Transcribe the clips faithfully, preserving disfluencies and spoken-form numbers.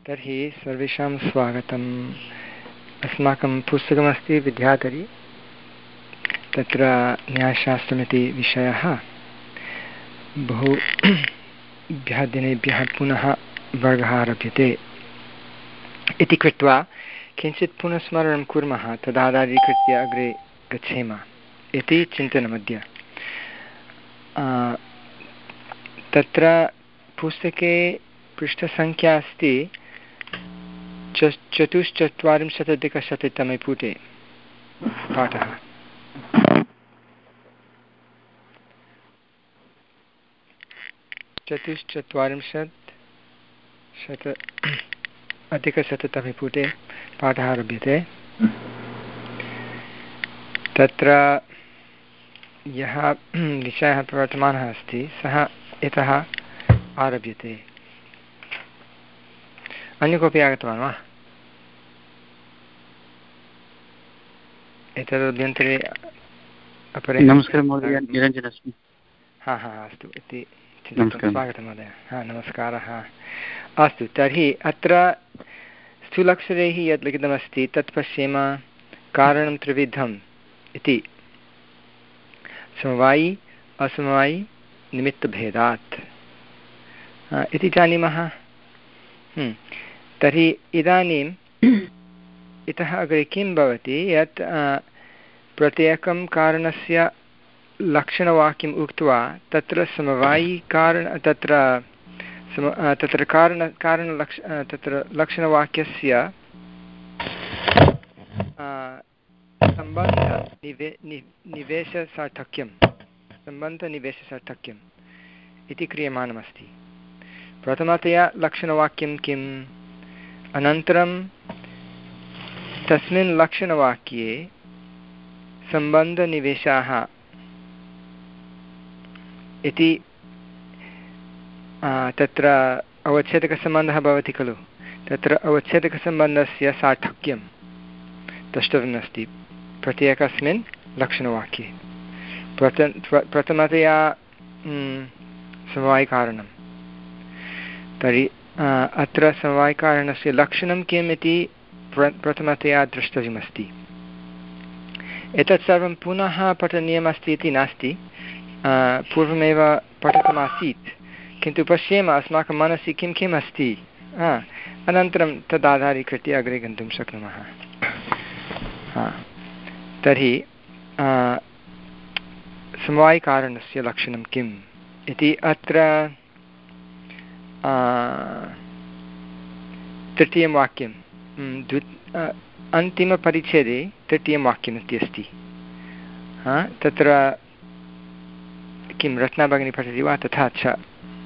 तर्हि सर्वेषां स्वागतम्। अस्माकं पुस्तकमस्ति विद्याधरी। तत्र न्यायशास्त्रमिति विषयः बहुभ्यः दिनेभ्यः पुनः वर्गः आरभ्यते इति कृत्वा किञ्चित् पुनः स्मरणं कुर्मः, तदाधारीकृत्य अग्रे गच्छेम इति चिन्तनमद्य। तत्र पुस्तके पृष्ठसङ्ख्या अस्ति चतुश्चत्वारिंशदधिकशततमे पुटे पाठः। चतुश्चत्वारिंशत् शत अधिकशततमे पुटे पाठः आरभ्यते। तत्र यः विषयः प्रवर्तमानः अस्ति सः इतः आरभ्यते। अन्य कोऽपि आगतवान् वा? एतदभ्यन्तरे अपरे? नमस्कारः महोदय, निरञ्जन अस्मि। हा हा अस्तु इति चिन्तितं। स्वागतं महोदय। हा नमस्कारः। अस्तु, तर्हि अत्र स्थूलक्षरैः यत् लिखितमस्ति तत् पश्येम। कारणं त्रिविधम् इति, समवायि असमवायि निमित्तभेदात् इति जानीमः। तर्हि इदानीम् इतः अग्रे किं भवति यत् प्रत्येकं कारणस्य लक्षणवाक्यम् उक्त्वा तत्र समवायिकारण तत्र सम तत्र कारण कारणलक्ष तत्र लक्षणवाक्यस्य सम्बन्धनिवे नि निवेशसार्थक्यं सम्बन्धनिवेशसार्थक्यम् इति क्रियमाणमस्ति। प्रथमतया लक्षणवाक्यं किम्, अनन्तरं तस्मिन् लक्षणवाक्ये सम्बन्धनिवेशाः इति तत्र अवच्छेदकसम्बन्धः भवति खलु, तत्र अवच्छेदकसम्बन्धस्य सार्थक्यं द्रष्टव्यमस्ति प्रत्येकस्मिन् लक्षणवाक्ये। प्रथ प्रथमतया समवायिकारणं। तर्हि अत्र समवायिकारणस्य लक्षणं किम् इति प्र प्रथमतया द्रष्टव्यमस्ति। एतत् सर्वं पुनः पठनीयमस्ति इति नास्ति, पूर्वमेव पठितमासीत्, किन्तु पश्येम अस्माकं मनसि किं किम् अस्ति, अनन्तरं तदाधारीकृत्य अग्रे गन्तुं शक्नुमः। तर्हि समवायिकारणस्य लक्षणं किम् इति अत्र तृतीयं वाक्यं द्वि अन्तिमपरिच्छेदे तृतीयं वाक्यम् इत्यस्ति। तत्र किं रत्ना भगिनी पठति वा? तथा च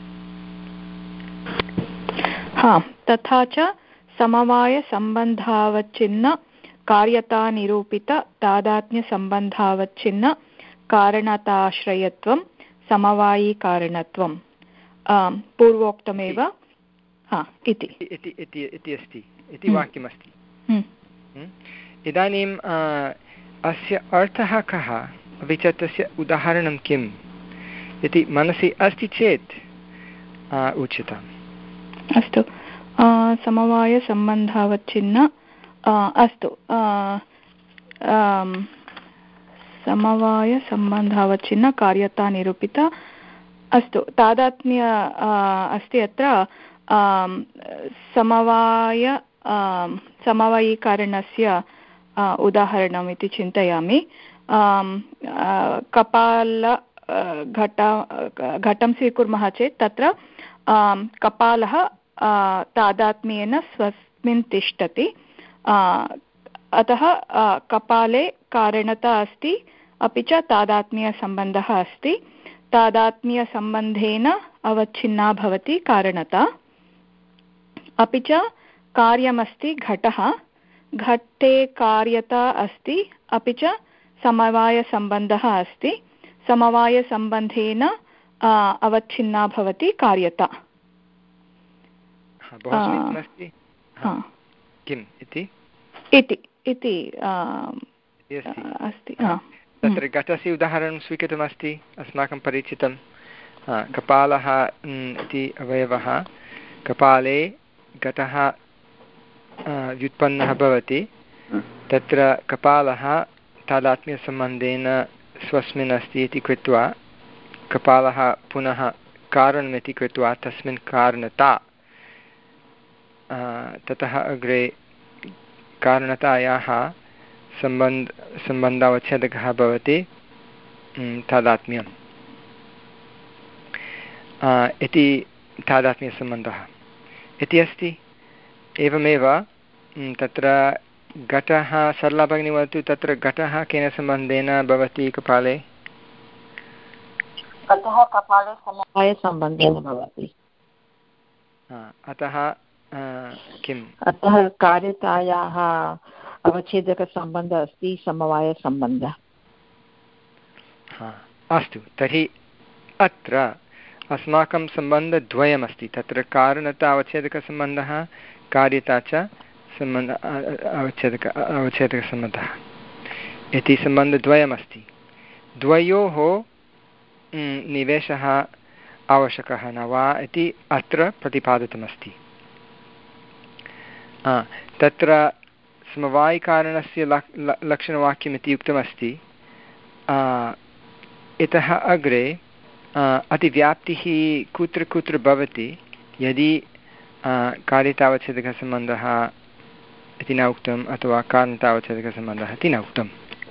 हा तथा च समवायसम्बन्धावच्छिन्न कार्यतानिरूपित तादात्म्यसम्बन्धावच्छिन्न कारणताश्रयत्वं समवायिकारणत्वं पूर्वोक्तमेव इति इति अस्ति इति वाक्यमस्ति। इदानीम् अस्य अर्थः कः, अपि च तस्य उदाहरणं किम् इति मनसि अस्ति चेत् उच्यताम्। अस्तु, समवायसम्बन्धावच्छिन्न अस्तु समवायसम्बन्धावच्छिन्न कार्यतानिरूपित अस्तु तादात्म्य अस्ति अत्र समवाय समवायिकारणस्य उदाहरणम् इति चिन्तयामि। कपाल घट घटं स्वीकुर्मः चेत् तत्र कपालः तादात्म्येन स्वस्मिन् तिष्ठति, अतः कपाले कारणता अस्ति, अपि च तादात्म्यसम्बन्धः अस्ति। तादात्म्यसम्बन्धेन अवच्छिन्ना भवति कारणता, अपि च कार्यमस्ति घटः, घटे कार्यता अस्ति, अपि च समवायसम्बन्धः अस्ति, समवायसम्बन्धेन अवच्छिन्ना भवति कार्यता। किम् इति इति अस्ति। तत्र घटस्य उदाहरणं स्वीकृतमस्ति, अस्माकं परिचितं। कपालः इति अवयवः, कपाले घटः व्युत्पन्नः भवति तत्र कपालः तादात्म्यसम्बन्धेन स्वस्मिन् अस्ति इति कृत्वा कपालः पुनः कारणमिति कृत्वा तस्मिन् कारणता ततः अग्रे कारणतायाः सम्बन्ध सम्बन्धावच्छेदकः भवति तादात्म्यम् इति तादात्म्यसम्बन्धः इति अस्ति। एवमेव तत्र घटः सरला भगिनी वदतु तत्र घटः केन सम्बन्धेन भवति कपाले? घटः कपाले समवायसम्बन्धेन भवति। अतः किम्? अतः कार्यतायाः अवच्छेदकसम्बन्धः अस्ति समवायसम्बन्धः। हा अस्तु, तर्हि अत्र अस्माकं सम्बन्धद्वयमस्ति, तत्र कारणता अवच्छेदकसम्बन्धः, कार्यता च सम्बन्ध अवच्छेदक अवच्छेदकसम्बन्धः इति सम्बन्धद्वयमस्ति। द्वयोः निवेशः आवश्यकः न वा इति अत्र प्रतिपादितमस्ति। तत्र समवायिकारणस्य लक् लक्षणवाक्यमिति उक्तमस्ति। इतः अग्रे अतिव्याप्तिः कुत्र कुत्र भवति यदि कार्यतावच्छेदकसम्बन्धः इति न उक्तम् अथवा कारणतावच्छेदकसम्बन्धः इति न उक्तम्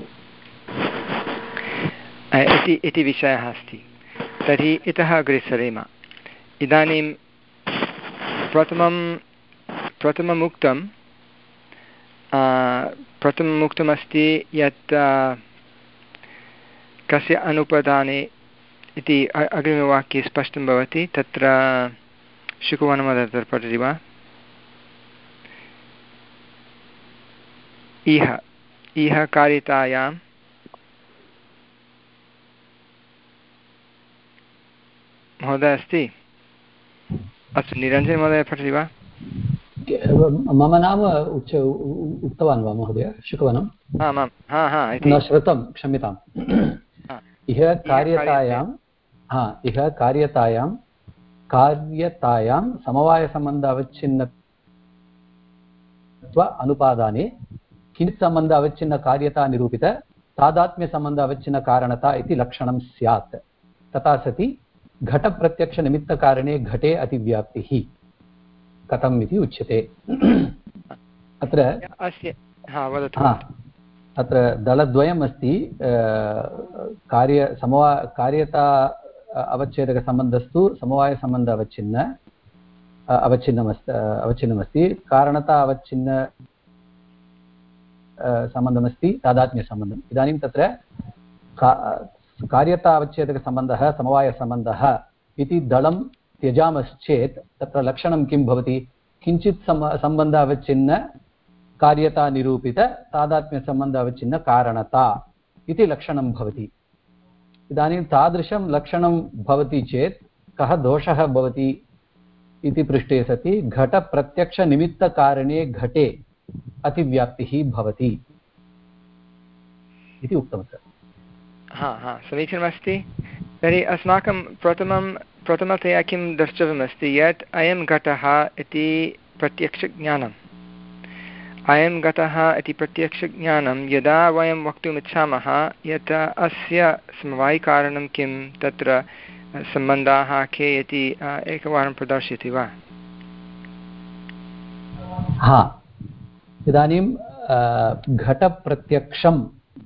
इति इति विषयः अस्ति। तर्हि इतः अग्रे सरेम। इदानीं प्रथमं प्रथमम् उक्तं प्रथमम् उक्तमस्ति यत् कस्य अनुपदाने इति अग्रिमवाक्ये स्पष्टं भवति। तत्र शुकवनमदत्र पठति वा? इह इह कार्यतायां महोदय अस्ति? अस्तु, निरञ्जन महोदय पठति वा? मम नाम उच्च उक्तवान् वा महोदय? शुकवनम्? आम् आम्, हा हा न श्रुतं, क्षम्यताम्। इह कार्यतायां हा इह कार्यतायां कार्यतायां समवायसम्बन्ध अवच्छिन्नत्व अनुपादाने किञ्चित् सम्बन्ध अवच्छिन्न कार्यता निरूपित तादात्म्यसम्बन्ध अवच्छिन्न कारणता इति लक्षणं स्यात्। तथा सति घटप्रत्यक्षनिमित्तकारणे घटे अतिव्याप्तिः कथम् इति उच्यते। अत्र अस्य हा वदतु। अत्र दलद्वयम् अस्ति। कार्य समवा कार्यता अवच्छेदकसम्बन्धस्तु समवायसम्बन्ध अवच्छिन्न अवच्छिन्नमस्ति अवच्छिन्नमस्ति कारणता अवच्छिन्न सम्बन्धमस्ति तादात्म्यसम्बन्धम्। इदानीं तत्र कार्यता अवच्छेदकसम्बन्धः समवायसम्बन्धः इति दलं त्यजामश्चेत् तत्र लक्षणं किं भवति? किञ्चित् सम सम्बन्ध अवच्छिन्न कार्यता निरूपित तादात्म्यसम्बन्ध अवच्छिन्न कारणता इति लक्षणं भवति। इदानीं तादृशं लक्षणं भवति चेत् कः दोषः भवति इति पृष्टे सति घटप्रत्यक्षनिमित्तकारणे घटे अतिव्याप्तिः भवति इति उक्तमस्ति। हा हा समीचीनमस्ति। तर्हि अस्माकं प्रथमं प्रथमतया किं द्रष्टव्यमस्ति यत् अयं घटः इति प्रत्यक्षज्ञानम् अयं घटः इति प्रत्यक्षज्ञानं यदा वयं वक्तुम् इच्छामः यत् अस्य समवायिकारणं किं तत्र सम्बन्धाः के इति एकवारं प्रदर्शयति वा? हा इदानीं घटप्रत्यक्षम्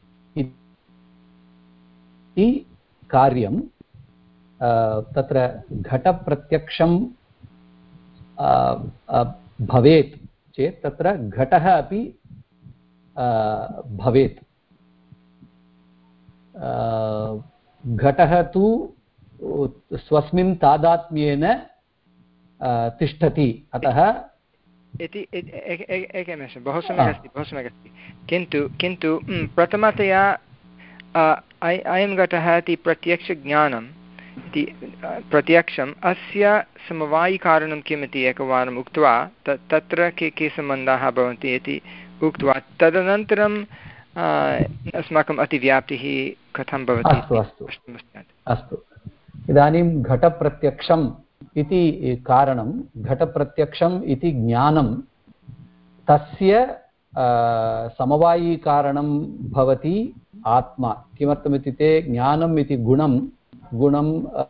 इति कार्यं तत्र घटप्रत्यक्षं भवेत् चेत् तत्र घटः अपि भवेत्। घटः तु स्वस्मिन् तादात्म्येन तिष्ठति। अतः इति एकनिमिषं, बहु सम्यक् अस्ति बहु सम्यक् अस्ति। किन्तु किन्तु प्रथमतया अयं घटः इति प्रत्यक्षज्ञानम् इति प्रत्यक्षम् अस्य समवायिकारणं किम् इति एकवारम् उक्त्वा तत्र के के सम्बन्धाः भवन्ति इति उक्त्वा तदनन्तरं अस्माकम् अतिव्याप्तिः कथं भवति। अस्तु अस्तु अस्तु इदानीं घटप्रत्यक्षम् इति कारणं घटप्रत्यक्षम् इति ज्ञानं तस्य समवायीकारणं भवति आत्मा। किमर्थमित्युक्ते ज्ञानम् इति गुणं गुणं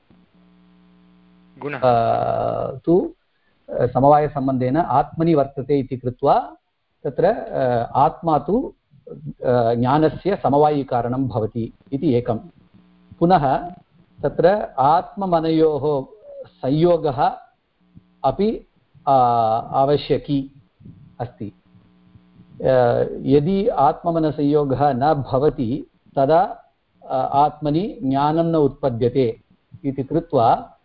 तु समवायसम्बन्धेन आत्मनि वर्तते इति कृत्वा तत्र आत्मा तु ज्ञानस्य समवायीकारणं भवति इति एकं। पुनः तत्र आत्ममनयोः संयोगः अपि आवश्यकी अस्ति। यदि आत्ममनसंयोगः न भवति तदा आत्मनि ज्ञानं न उत्पद्यते इति कृत्वा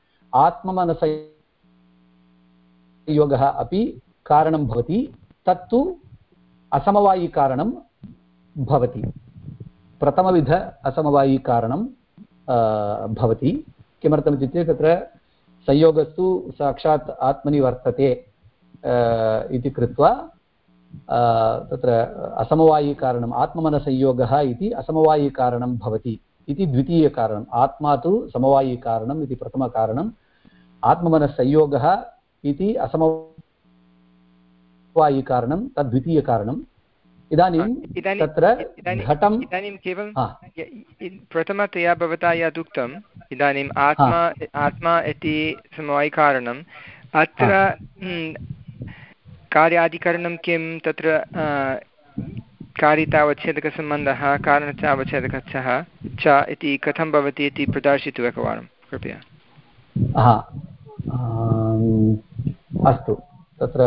आत्ममनसंयोगः अपि कारणं भवति, तत्तु असमवायिकारणं भवति। प्रथमविध असमवायिकारणं भवति। किमर्थमित्युक्ते तत्र संयोगस्तु साक्षात् आत्मनि वर्तते इति कृत्वा तत्र असमवायिकारणम् आत्ममनसंयोगः इति असमवायिकारणं भवति इति द्वितीयकारणम्। आत्मा तु समवायिकारणम् इति प्रथमकारणम्, आत्ममनसंयोगः इति असमवायिकारणं तद्वितीयकारणम्। इदानीं तत्र घटम् इदानीं केवलं प्रथमतया भवता यदुक्तम् इदानीम् आत्मा आत्मा इति समवायिकारणम् अत्र कार्यादिकरणं किं तत्र कारितावच्छेदकसम्बन्धः कारणतावच्छेदकः च इति कथं भवति इति प्रदर्शयतु एकवारं कृपया। अस्तु, तत्र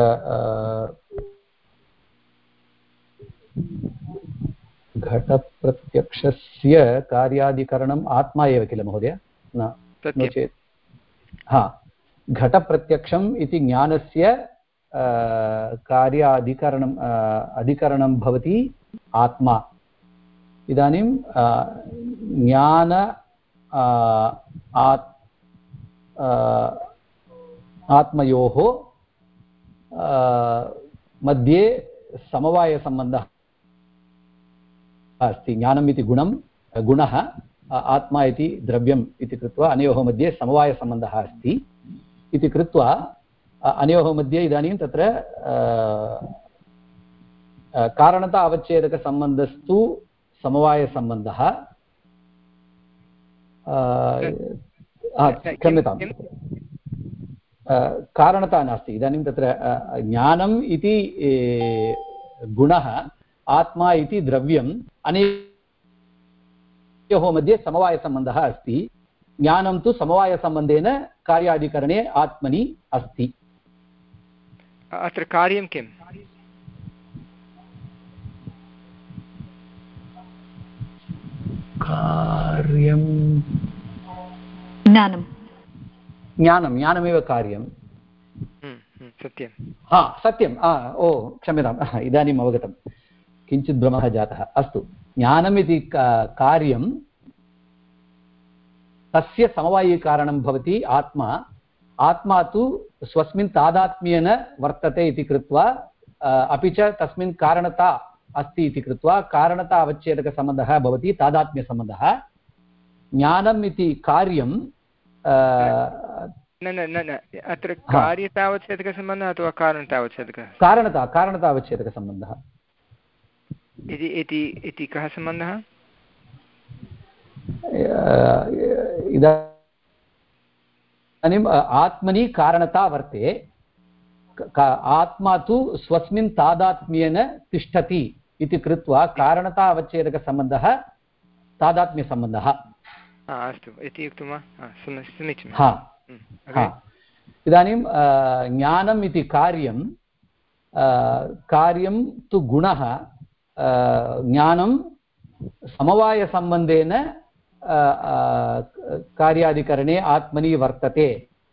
घटप्रत्यक्षस्य कार्यादिकरणम् आत्मा एव किल महोदय? न नो चेत् हा घटप्रत्यक्षम् इति ज्ञानस्य कार्याधिकरणम् अधिकरणं भवति आत्मा। इदानीं ज्ञान आत्मयोः मध्ये समवायसम्बन्धः अस्ति। ज्ञानम् इति गुणं गुणः, आत्मा इति द्रव्यम् इति कृत्वा अनयोः मध्ये समवायसम्बन्धः अस्ति इति कृत्वा अनयोः मध्ये इदानीं तत्र कारणता अवच्छेदकसम्बन्धस्तु समवायसम्बन्धः। क्षम्यतां, कारणता नास्ति। इदानीं तत्र ज्ञानम् इति गुणः, आत्मा इति द्रव्यम्, अनयोः मध्ये समवायसम्बन्धः अस्ति। ज्ञानं तु समवायसम्बन्धेन कार्यादिकरणे आत्मनि अस्ति। अत्र कार्यं किम्? कार्यं ज्ञानं ज्ञानं ज्ञानमेव कार्यं। सत्यं हा सत्यं ओ क्षम्यताम्, इदानीम् अवगतं, किञ्चित् भ्रमः जातः। अस्तु, ज्ञानम् इति कार्यं, तस्य समवायिकारणं भवति आत्मा। आत्मा तु स्वस्मिन् तादात्म्येन वर्तते इति कृत्वा अपि च तस्मिन् कारणता अस्ति इति कृत्वा कारणता अवच्छेदकसम्बन्धः भवति, तादात्म्यसम्बन्धः। ज्ञानम् इति कार्यं न न न अत्र कार्यतावच्छेदकसम्बन्धः अथवा कारणतावच्छेदकः? कारणता कारणतावच्छेदकसम्बन्धः इति कः सम्बन्धः? इदानीम् आत्मनि कारणता वर्ते, आत्मा तु स्वस्मिन् तादात्म्येन तिष्ठति इति कृत्वा कारणता अवच्छेदकसम्बन्धः तादात्म्यसम्बन्धः। अस्तु इति उक्तं वा? समीचीनं। हा इदानीं ज्ञानम् इति कार्यं, कार्यं तु गुणः, ज्ञानं समवायसम्बन्धेन कार्यादिकरणे आत्मनि वर्तते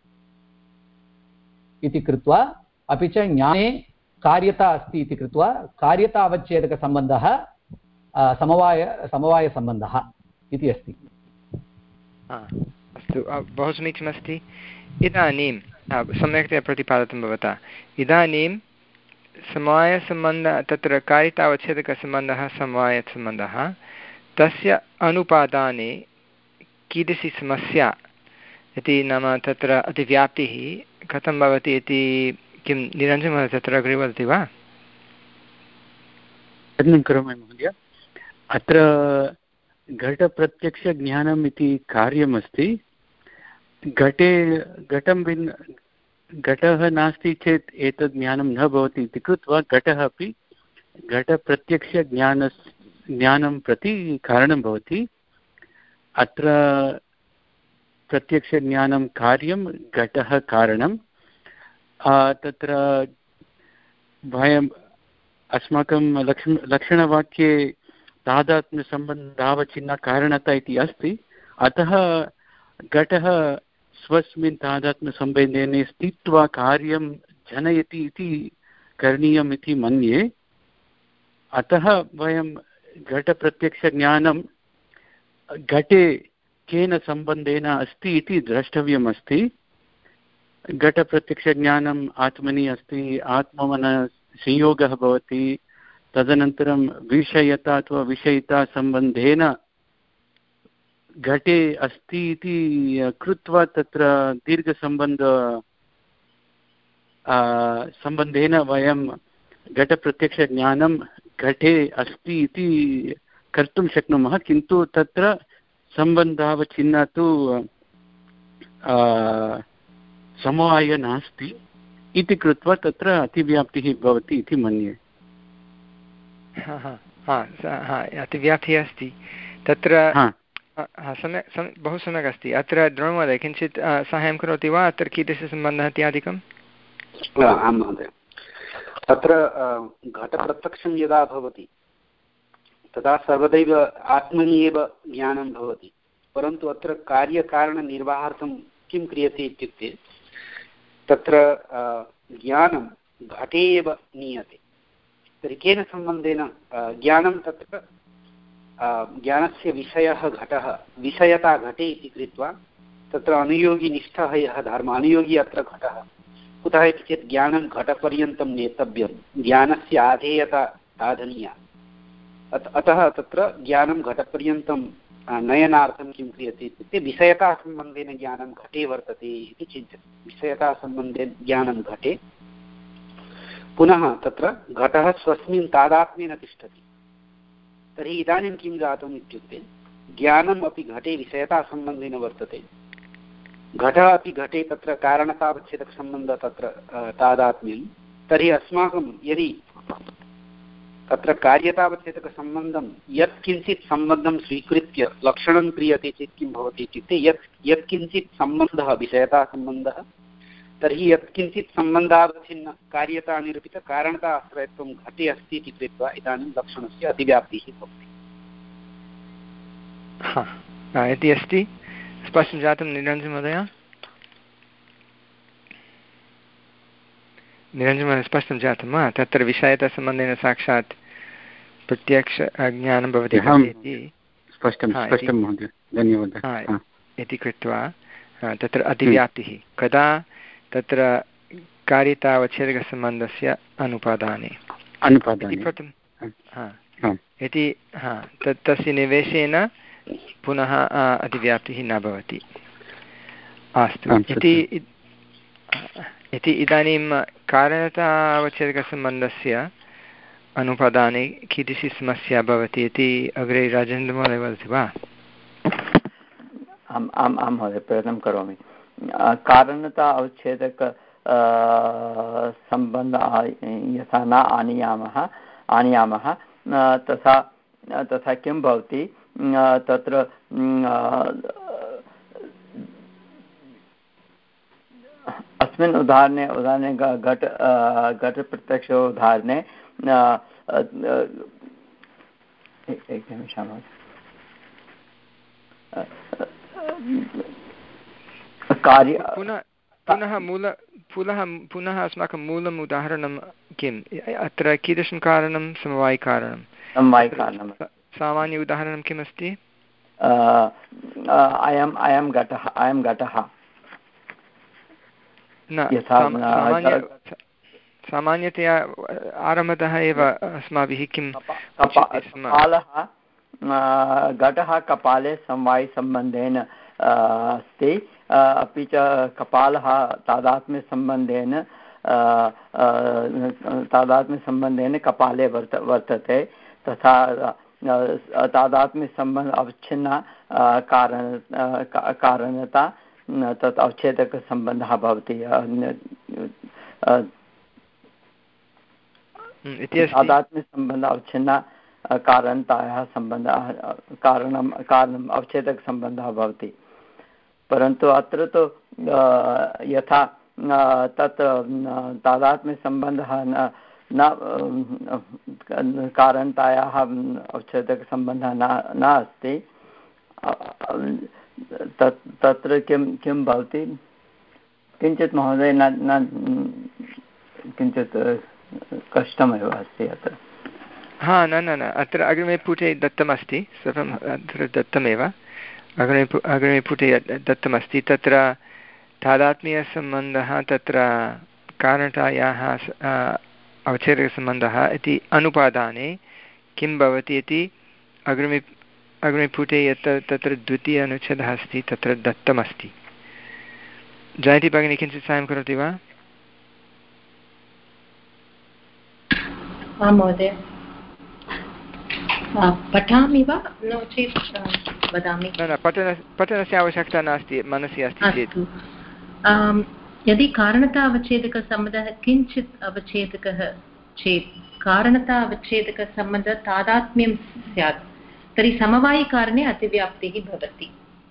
इति कृत्वा, अपि च ज्ञाने कार्यता अस्ति इति कृत्वा कार्यता अवच्छेदकसम्बन्धः समवाय समवायसम्बन्धः इति अस्ति। अस्तु, बहु समीचीनमस्ति। इदानीं सम्यक्तया प्रतिपादितं भवता। इदानीं समवायसम्बन्धः, तत्र कारितावच्छेदकसम्बन्धः समवायसम्बन्धः, तस्य अनुपादाने कीदृशी समस्या इति, नाम तत्र अतिव्याप्तिः कथं भवति इति किं निरञ्जनः तत्र अग्रे वदति वा? प्रयत्नं करोमि महोदय। अत्र घटप्रत्यक्षज्ञानम् इति कार्यमस्ति। घटे घटं भिन्न घटः नास्ति चेत् एतद् ज्ञानं न भवति इति कृत्वा घटः अपि घटप्रत्यक्षज्ञान ज्ञानं प्रति कारणं भवति। अत्र प्रत्यक्षज्ञानं कार्यं, घटः कारणं। तत्र वयम् अस्माकं लक्ष लक्षणवाक्ये तादात्म्यसम्बन्धावच्छिन्नकारणता इति अस्ति। अतः घटः स्वस्मिन् तादात्म्यसम्बन्धेन स्थित्वा कार्यं जनयति इति करणीयम् इति मन्ये। अतः वयं घटप्रत्यक्षज्ञानं घटे केन सम्बन्धेन अस्ति इति द्रष्टव्यम् अस्ति। घटप्रत्यक्षज्ञानम् आत्मनि अस्ति, आत्मनः संयोगः भवति, तदनन्तरं विषयता अथवा विषयिता सम्बन्धेन घटे अस्ति इति कृत्वा तत्र दीर्घसम्बन्ध सम्बन्धेन वयं घटप्रत्यक्षज्ञानं घटे अस्ति इति कर्तुं शक्नुमः। किन्तु तत्र सम्बन्धावच्छिन्ना तु समवाय नास्ति इति कृत्वा तत्र अतिव्याप्तिः भवति इति मन्ये। अतिव्याप्तिः अस्ति तत्र। सम्यक्, बहु सम्यक् अस्ति। अत्र द्रोणमहोदय किञ्चित् साहाय्यं करोति वा? अत्र कीदृशसम्बन्धः इत्यादिकम्? आं महोदय, तत्र घटप्रत्यक्षं यदा भवति तदा सर्वदैव आत्मनि एव ज्ञानं भवति, परन्तु अत्र कार्यकारणनिर्वाहार्थं किं क्रियते इत्युक्ते तत्र ज्ञानं घटे एव नीयते। तर्हि केन सम्बन्धेन ज्ञानं तत्र ज्ञानस्य विषयः घटः, विषयता घटे इति कृत्वा तत्र अनुयोगिनिष्ठः यः धर्मः, अनुयोगी अत्र घटः। कुतः इति चेत् ज्ञानं घटपर्यन्तं नेतव्यं, ज्ञानस्य आधेयता साधनीया। अतः तत्र ज्ञानं घटपर्यन्तं नयनार्थं किं क्रियते इत्युक्ते विषयतासम्बन्धेन ज्ञानं घटे वर्तते इति चिन्त्यते। विषयतासम्बन्धेन ज्ञानं घटे, पुनः तत्र घटः स्वस्मिन् तादात्म्येन तिष्ठति। तर्हि इदानीं किं जातम् इत्युक्ते ज्ञानम् अपि घटे विषयतासम्बन्धेन वर्तते, घटः अपि घटे तत्र कारणतावच्छेदकसम्बन्धः तत्र तादात्म्यं। तर्हि अस्माकं यदि तत्र कार्यतावच्छेदकसम्बन्धं यत्किञ्चित् सम्बन्धं स्वीकृत्य लक्षणं क्रियते चेत् किं भवति इत्युक्ते यत् यत्किञ्चित् सम्बन्धः विषयतासम्बन्धः, तर्हि यत्किञ्चित् सम्बन्धावच्छिन्न कार्यतानिरूपितकारणता आश्रयत्वं घटे अस्ति इति कृत्वा इदानीं लक्षणस्य अतिव्याप्तिः भवति। इति अस्ति। स्पष्टं जातं निरञ्जनमहोदय? निरञ्जनमहोदय स्पष्टं जातं वा? तत्र विषयतासम्बन्धेन साक्षात् प्रत्यक्ष ज्ञानं भवति इति कृत्वा तत्र अतिव्याप्तिः कदा? तत्र कार्यतावच्छेदकसम्बन्धस्य अनुपादाने इति तस्य निवेशेन पुनः अतिव्याप्तिः न भवति। अस्तु, इति इदानीं कारणतावच्छेदकसम्बन्धस्य अनुपादाने कीदृशी समस्या भवति इति अग्रे राजेन्द्रमहोदय वदति वा? आम् आम् आं महोदय, प्रयत्नं करोमि। कारणता अवच्छेदक सम्बन्ध यथा न आनीयामः आनीयामः तथा तथा किं भवति तत्र अस्मिन् उदाहरणे उदाहरणे घट घटप्रत्यक्ष उदाहरणे एकनिमिषं कार्य पुनः पुनः मूल पुनः पुनः अस्माकं मूलम् उदाहरणं किम्? अत्र कीदृशं कारणं? समवायिकारणं। समवायिकारणं सामान्य उदाहरणं किमस्ति? अयम् अयं घटः अयं घटः न सामान्यतया आरम्भतः एव अस्माभिः किं कपालः घटः कपाले समवायिसम्बन्धेन अस्ति, अपि च कपालः तादात्म्यसम्बन्धेन तादात्म्यसम्बन्धेन कपाले वर्त वर्तते। तथा तादात्म्यसम्बन्ध अवच्छिन्न कारण कारणता तत् अवच्छेदकसम्बन्धः भवति। तादात्म्यसम्बन्ध अवच्छिन्न कारणतायाः सम्बन्धः कारणं कारणम् अवच्छेदकसम्बन्धः भवति। परन्तु अत्र तु यथा तत् तादात्म्यसम्बन्धः न न कारणतायाः अवच्छेदकसम्बन्धः न न अस्ति, तत् तत्र किं किं भवति किञ्चित् महोदय न न किञ्चित् कष्टमेव अस्ति अत्र। हा न न न अत्र अग्रिमे पुटे दत्तमस्ति, सर्वम् अत्र दत्तमेव, अग्रिमे अग्रिमे पुटे दत्तमस्ति। तत्र तादात्म्यसम्बन्धः तत्र कारणतायाः अवच्छेदकसम्बन्धः इति अनुपादाने किं भवति इति अग्रिमे अग्रिमे पुटे यत् तत्र द्वितीय अनुच्छेदः अस्ति तत्र दत्तमस्ति। जयति भगिनी किञ्चित् साहाय्यं करोति वा? आं महोदय, पठामि वा नो चेत् वदामि? न न पठन पठनस्य आवश्यकता नास्ति, मनसि अस्ति चेत्। यदि कारणता अवच्छेदकसम्बन्धः किञ्चित् अवच्छेदकः चेत् कारणता अवच्छेदकसम्बन्धः तादात्म्यं स्यात् तर्हि समवायिकारणे अतिव्याप्तिः भवति।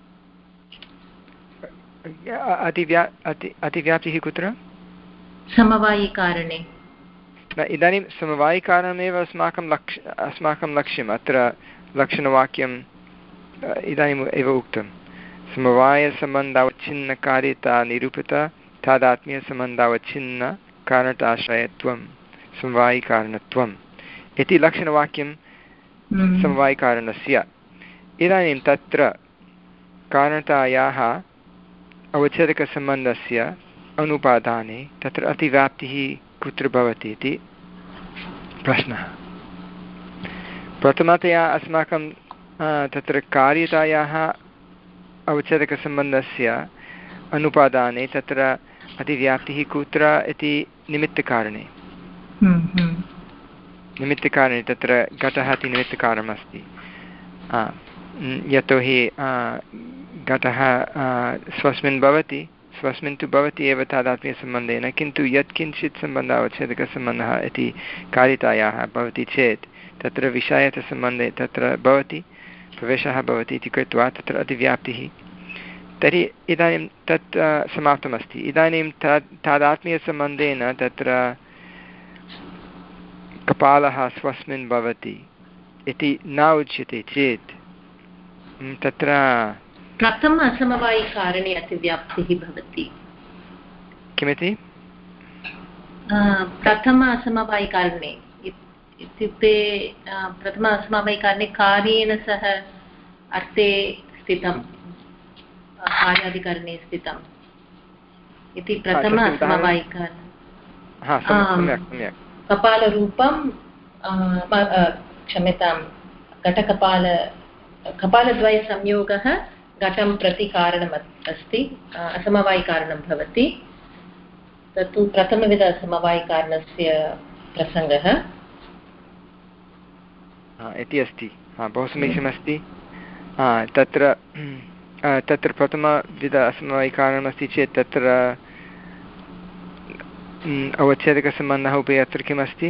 अतिव्या अति अतिव्याप्तिः कुत्र? समवायिकारणे। न इदानीं समवायिकारणमेव अस्माकं लक्ष्य अस्माकं लक्ष्यम्। अत्र लक्षणवाक्यम् इदानीम् एव उक्तं, समवायसम्बन्धावच्छिन्नकार्यता निरूपिता तादात्म्यसम्बन्धावच्छिन्न कारणताश्रयत्वं समवायिकारणत्वम् इति लक्षणवाक्यं समवायिकारणस्य। इदानीं तत्र कारणतायाः अवच्छेदकसम्बन्धस्य अनुपादाने तत्र अतिव्याप्तिः कुत्र भवति इति प्रश्नः। प्रथमतया अस्माकं तत्र कार्यतायाः अवच्छेदकसम्बन्धस्य अनुपादाने तत्र अतिव्याप्तिः कुत्र इति निमित्तकारणे। निमित्तकारणे तत्र घटः इति निमित्तकारणमस्ति, यतोहि घटः स्वस्मिन् भवति स्वस्मिन् तु भवति एव तादात्म्यसम्बन्धेन, किन्तु यत्किञ्चित् सम्बन्धः अवच्छेदकसम्बन्धः इति कारितायाः भवति चेत् तत्र विषयतसम्बन्धे तत्र भवति प्रवेशः भवति इति कृत्वा तत्र अतिव्याप्तिः। तर्हि इदानीं तत् समाप्तमस्ति। इदानीं तद् तादात्म्यसम्बन्धेन तत्र कपालः स्वस्मिन् भवति इति न उच्यते चेत् तत्र प्रथम असमवायिकारणे अतिव्याप्तिः भवति। किमिति? प्रथम असमवायिकारणे इत्युक्ते प्रथम असमवायिकारणे कार्येण सह अर्थे स्थितं, कार्याधिकरणे स्थितम् इति प्रथम असमवायिकारणे। कपालरूपं क्षम्यतां घटकपाल कपालद्वयसंयोगः घटं प्रति कारणम् अस्ति, असमवायिकारणं भवति। तत्तु प्रथमविध असमवायिकारणस्य प्रसङ्गः इति अस्ति। बहु समीचीनमस्ति। तत्र तत्र प्रथमविध असमवायिकारणमस्ति चेत् तत्र अवच्छेदकसम्बन्धः उपरि अत्र किमस्ति?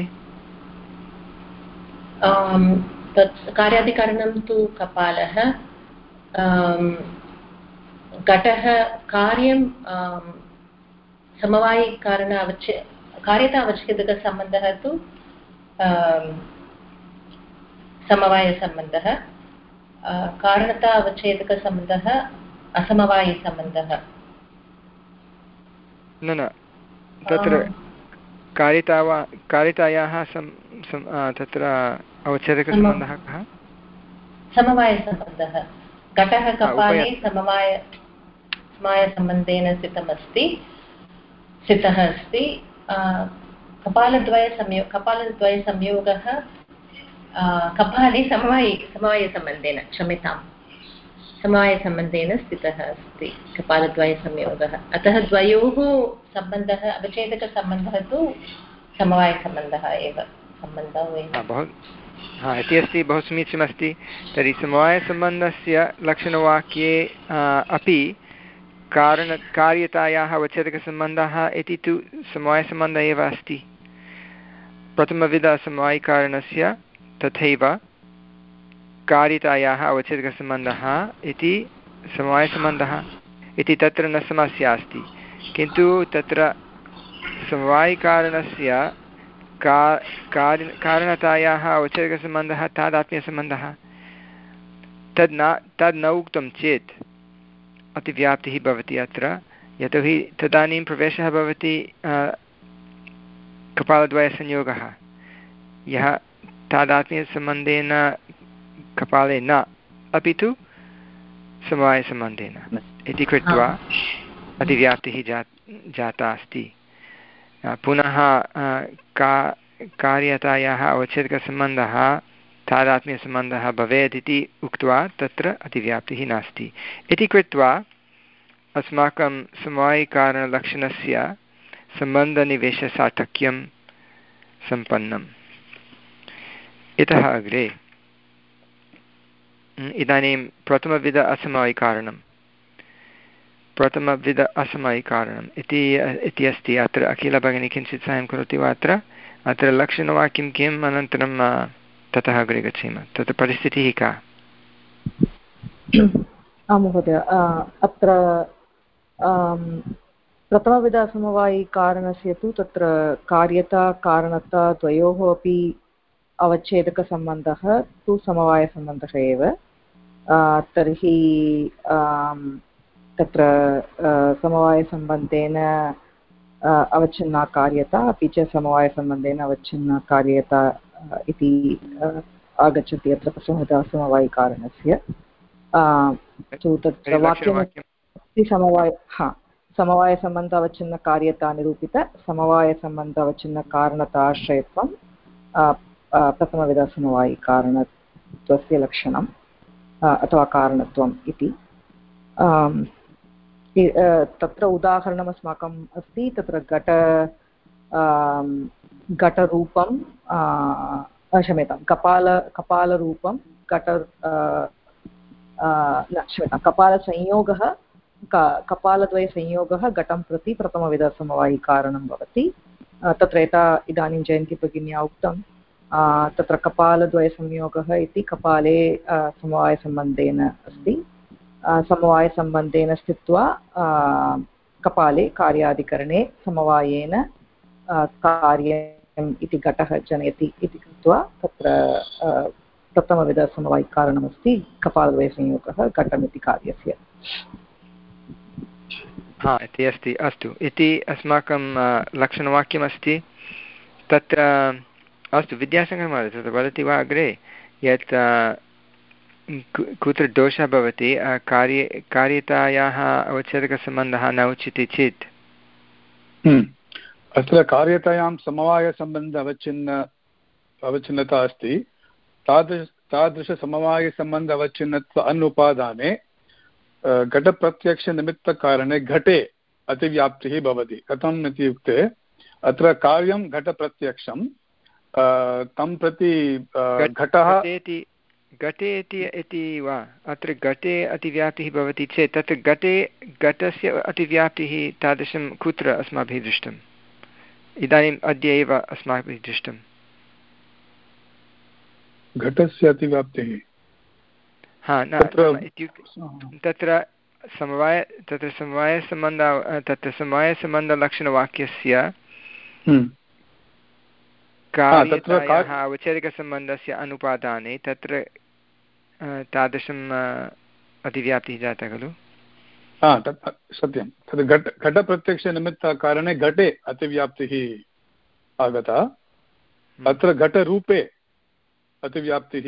तत् कार्याधिकरणं तु कपालः, घटः कार्यं समवायिकारण अवच्छे कार्यता अवच्छेदकसम्बन्धः तु समवायसम्बन्धः, कारणता अवच्छेदकसम्बन्धः असमवायिसम्बन्धः। न न तत्र कारिता वा कारितायाः तत्र अवच्छेदकसम्बन्धः कः? समवायसम्बन्धः। घटः कपाले समवाय समवायसम्बन्धेन स्थितमस्ति स्थितः अस्ति। कपालद्वयसंयो कपालद्वयसंयोगः कपाले समवायि समवायसम्बन्धेन क्षम्यतां समवायसम्बन्धेन स्थितः अस्ति कपालद्वयसंयोगः। अतः द्वयोः सम्बन्धः अवच्छेदकसम्बन्धः तु समवायसम्बन्धः एव सम्बन्धः एव। हा इति अस्ति, बहु समीचीनमस्ति। तर्हि समवायसम्बन्धस्य लक्षणवाक्ये अपि कारण कार्यतायाः अवच्छेदकसम्बन्धः इति तु समवायसम्बन्धः एव अस्ति। प्रथमविधसमवायिकारणस्य तथैव कार्यतायाः अवच्छेदकसम्बन्धः इति समवायसम्बन्धः इति तत्र न समस्या अस्ति। किन्तु तत्र समवायिकारणस्य का कार्य कारणतायाः अवच्छेदकसम्बन्धः तादात्म्यसम्बन्धः तद् न तद् न उक्तं चेत् अतिव्याप्तिः भवति अत्र, यतोहि तदानीं प्रवेशः भवति कपालद्वयसंयोगः, यः तादात्म्यसम्बन्धेन कपाले न अपि तु समवायसम्बन्धेन इति कृत्वा अतिव्याप्तिः जा जाता अस्ति। पुनः का कार्यतायाः अवच्छेदकसम्बन्धः तादात्म्यसम्बन्धः भवेत् इति उक्त्वा तत्र अतिव्याप्तिः नास्ति इति कृत्वा अस्माकं समवायिकारणलक्षणस्य सम्बन्धनिवेशसार्थक्यं सम्पन्नम्। इतः अग्रे इदानीं प्रथमविध असमवायिकारणं प्रथमविध असमवायिकारणम् इति इति अस्ति। अत्र अखिल भगिनी किञ्चित् साहाय्यं करोति वा? अत्र अत्र लक्षणवाक्यं किम्, अनन्तरं ततः अग्रे गच्छेम। तत्र परिस्थितिः का? आं महोदय, अत्र प्रथमविध असमवायिकारणस्य तु तत्र कार्यता कारणता द्वयोः अपि अवच्छेदकसम्बन्धः तु समवायसम्बन्धः एव। तर्हि तत्र समवायसम्बन्धेन अवच्छिन्ना कार्यता अपि च समवायसम्बन्धेन अवच्छिन्ना कार्यता इति आगच्छति अत्र प्रथमविधसमवायिकारणस्य। तत्र वाक्यमस्ति समवाय हा समवायसम्बन्ध अवच्छिन्नकार्यता निरूपित समवायसम्बन्ध अवच्छिन्नकारणताश्रयत्वं प्रथमविधसमवायिकारणत्वस्य लक्षणम् अथवा कारणत्वम् इति। तत्र उदाहरणम् अस्माकम् अस्ति। तत्र घट घटरूपं क्षम्यतां कपाल कपालरूपं घट न क्षम्यतां कपालसंयोगः कपालद्वयसंयोगः घटं प्रति प्रथमविधसमवायिकारणं भवति। तत्र यथा इदानीं जयन्ती भगिन्या उक्तं तत्र कपालद्वयसंयोगः इति कपाले समवायसम्बन्धेन अस्ति। समवायसम्बन्धेन स्थित्वा कपाले कार्यादिकरणे समवायेन कार्यम् इति घटः जनयति इति कृत्वा तत्र प्रथमविधसमवायिकारणमस्ति कपालद्वयसंयोगः घटमिति कार्यस्य। हा इति अस्ति। अस्तु, इति अस्माकं लक्षणवाक्यमस्ति। तत्र अस्तु, विद्यासागरमहोदय तत्र वदति वा अग्रे यत् कुत्र दोषः भवति कार्ये कार्यतायाः अवच्छेदकसम्बन्धः न उच्यते चेत्? अत्र कार्यतायां समवायसम्बन्ध अवच्छिन्न अवच्छिन्नता अस्ति। तादृश तादृशसमवायसम्बन्ध अवच्छिन्नत्व अनुपादाने घटप्रत्यक्षनिमित्तकारणे घटे अतिव्याप्तिः भवति। कथम् इत्युक्ते अत्र कार्यं घटप्रत्यक्षं तं प्रति घटः घटे इति वा? अत्र घटे अतिव्याप्तिः भवति चेत् तत्र घटे घटस्य अतिव्याप्तिः तादृशं कुत्र अस्माभिः दृष्टम्? इदानीम् अद्य एव अस्माभिः दृष्टम्। घटस्य अतिव्याप्तिः हा न इत्युक्ते तत्र समवाय तत्र समवायसम्बन्ध तत्र समवायसम्बन्धलक्षणवाक्यस्य कार्यतायाः अवच्छेदकसम्बन्धस्य अनुपादाने तत्र तादृशम् अतिव्याप्तिः जाता खलु? हा तत् सत्यं। तद् घट घटप्रत्यक्षनिमित्तकारणे घटे अतिव्याप्तिः आगता। अत्र घटरूपे अतिव्याप्तिः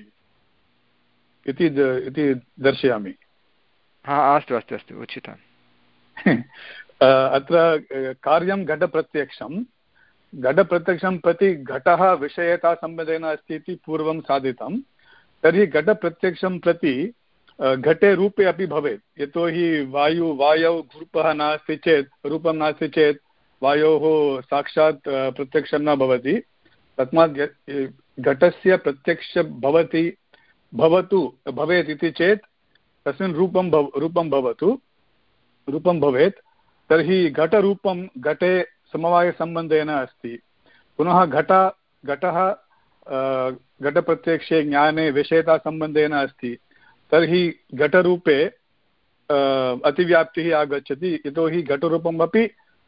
इति इति दर्शयामि। हा अस्तु अस्तु अस्तु उच्यताम्। अत्र कार्यं घटप्रत्यक्षं घटप्रत्यक्षं प्रति घटः विषयतासम्बन्धेन अस्ति इति पूर्वं साधितं। तर्हि घटप्रत्यक्षं प्रति घटे रूपे अपि भवेत्। यतोहि वायु वायौ रूपः नास्ति चेत् रूपं नास्ति चेत् वायोः साक्षात् प्रत्यक्षं न भवति। तस्मात् घटस्य प्रत्यक्ष भवति भवतु भवेत् इति चेत् तस्मिन् रूपं भव रूपं भवतु रूपं भवेत् तर्हि घटरूपं घटे समवायसम्बन्धेन अस्ति। पुनः घट घटः घटप्रत्यक्षे ज्ञाने विषयतासम्बन्धेन अस्ति। तर्हि घटरूपे अतिव्याप्तिः आगच्छति, यतोहि घटरूपम् अपि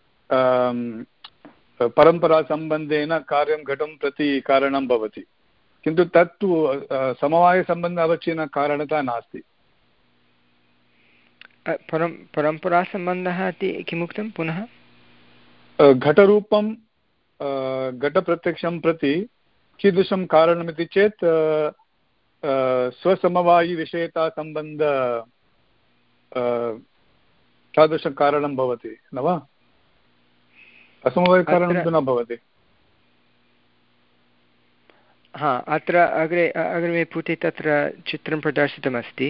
परम्परासम्बन्धेन कार्यं घटं प्रति कारणं भवति, किन्तु तत्तु समवायसम्बन्ध अवच्छिन्नकारणता नास्ति। परं परम्परासम्बन्धः इति किमुक्तं पुनः? घटरूपं घटप्रत्यक्षं प्रति कीदृशं कारणमिति चेत् स्वसमवायिविषयतासम्बन्ध तादृशं कारणं भवति न वा? असमवायिकारणं तु न भवति। हा, अत्र अग्रे अग्रिमे पुटे तत्र चित्रं प्रदर्शितमस्ति।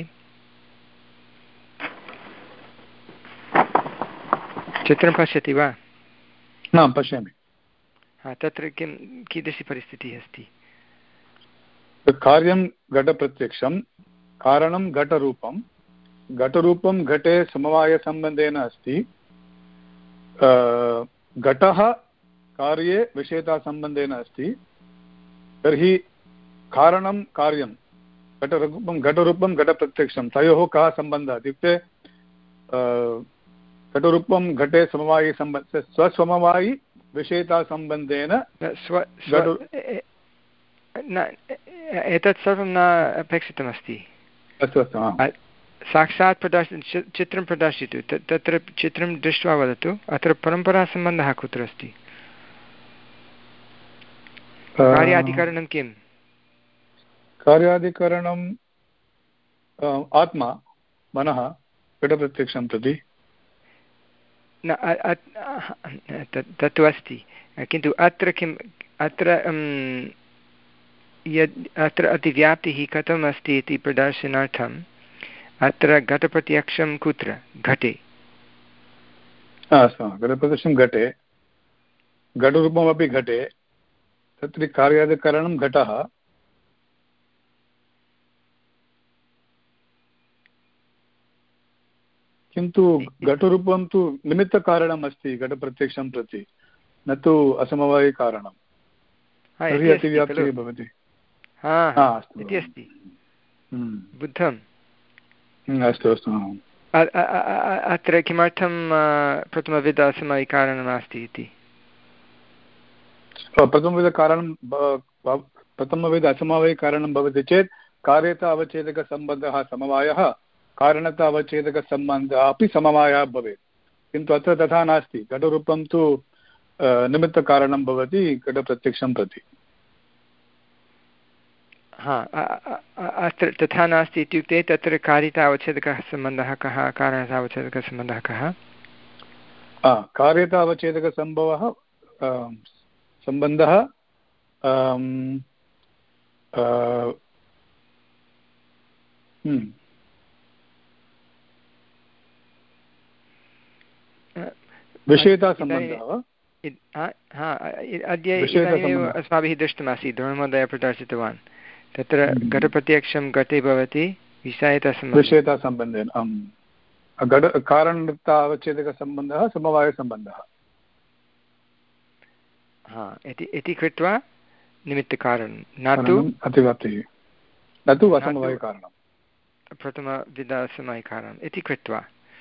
चित्रं पश्यति वा? न पश्यामि। हा, तत्र किं कीदृशी परिस्थितिः अस्ति? कार्यं घटप्रत्यक्षं, कारणं घटरूपं, घटरूपं घटे समवायसम्बन्धेन अस्ति, घटः कार्ये विषयतासम्बन्धेन अस्ति, तर्हि कारणं कार्यं घटरूपं घटरूपं घटप्रत्यक्षं तयोः कः सम्बन्धः इत्युक्ते घटरूपं घटे समवायिसम्बन्ध स्वसमवायि विषयतासम्बन्धेन एतत् सर्वं न अपेक्षितमस्ति। अस्तु अस्तु, साक्षात् प्रदर्श चित्रं प्रदर्शयतु, तत्र चित्रं दृष्ट्वा वदतु अत्र परम्परासम्बन्धः कुत्र अस्ति? कार्याधिकरणं किं? कार्याधिकरणं आत्मा मनः घटप्रत्यक्षं प्रति न, तत्तु अस्ति, किन्तु अत्र किम् अत्र यद् अत्र अतिव्याप्तिः कथम् अस्ति इति प्रदर्शनार्थम् अत्र घटप्रत्यक्षं कुत्र? घटे। अस्तु, घटप्रत्यक्षं घटे, घटरूपमपि घटे, तत्र कार्याधिकरणं घटः, किन्तु घटरूपं तु निमित्तकारणम् अस्ति घटप्रत्यक्षं प्रति, न तु असमवायिकारणं। तर्हि अतिव्याप्तिः भवति। इति अस्ति बुद्धम्। अस्तु अस्तु, अत्र किमर्थं प्रथमविध असमवायिकारणं नास्ति इति? प्रथमविधकारणं प्रथमविध असमवायिकारणं भवति चेत् कार्यता अवच्छेदकसम्बन्धः समवायः, कारणता अवच्छेदकसम्बन्धः अपि समवायः भवेत्, किन्तु अत्र तथा नास्ति। घटरूपं तु निमित्तकारणं भवति घटप्रत्यक्षं प्रति। हा, अत्र तथा नास्ति इत्युक्ते तत्र कार्यता अवच्छेदकः सम्बन्धः कः, कारणता अवच्छेदकः सम्बन्धः कः? कार्यता अवच्छेदकसम्भवः सम्बन्धः विषयतासम्बन्धः वा? अद्य इदानीमेव अस्माभिः दृष्टमासीत्, धर्मोदयः प्रदर्शितवान्। तत्र घटप्रत्यक्षं घटे भवति विषयतासम्बन्धः विषयतासम्बन्धेन, घट कारणता अवच्छेदकसम्बन्धः समवायसम्बन्धः। हा, इति इति कृत्वा निमित्तकारणं, न तु अतिव्याप्तिः, न तु असमवायिकारणं, प्रथमविध असमवायिकारणम् इति कृत्वा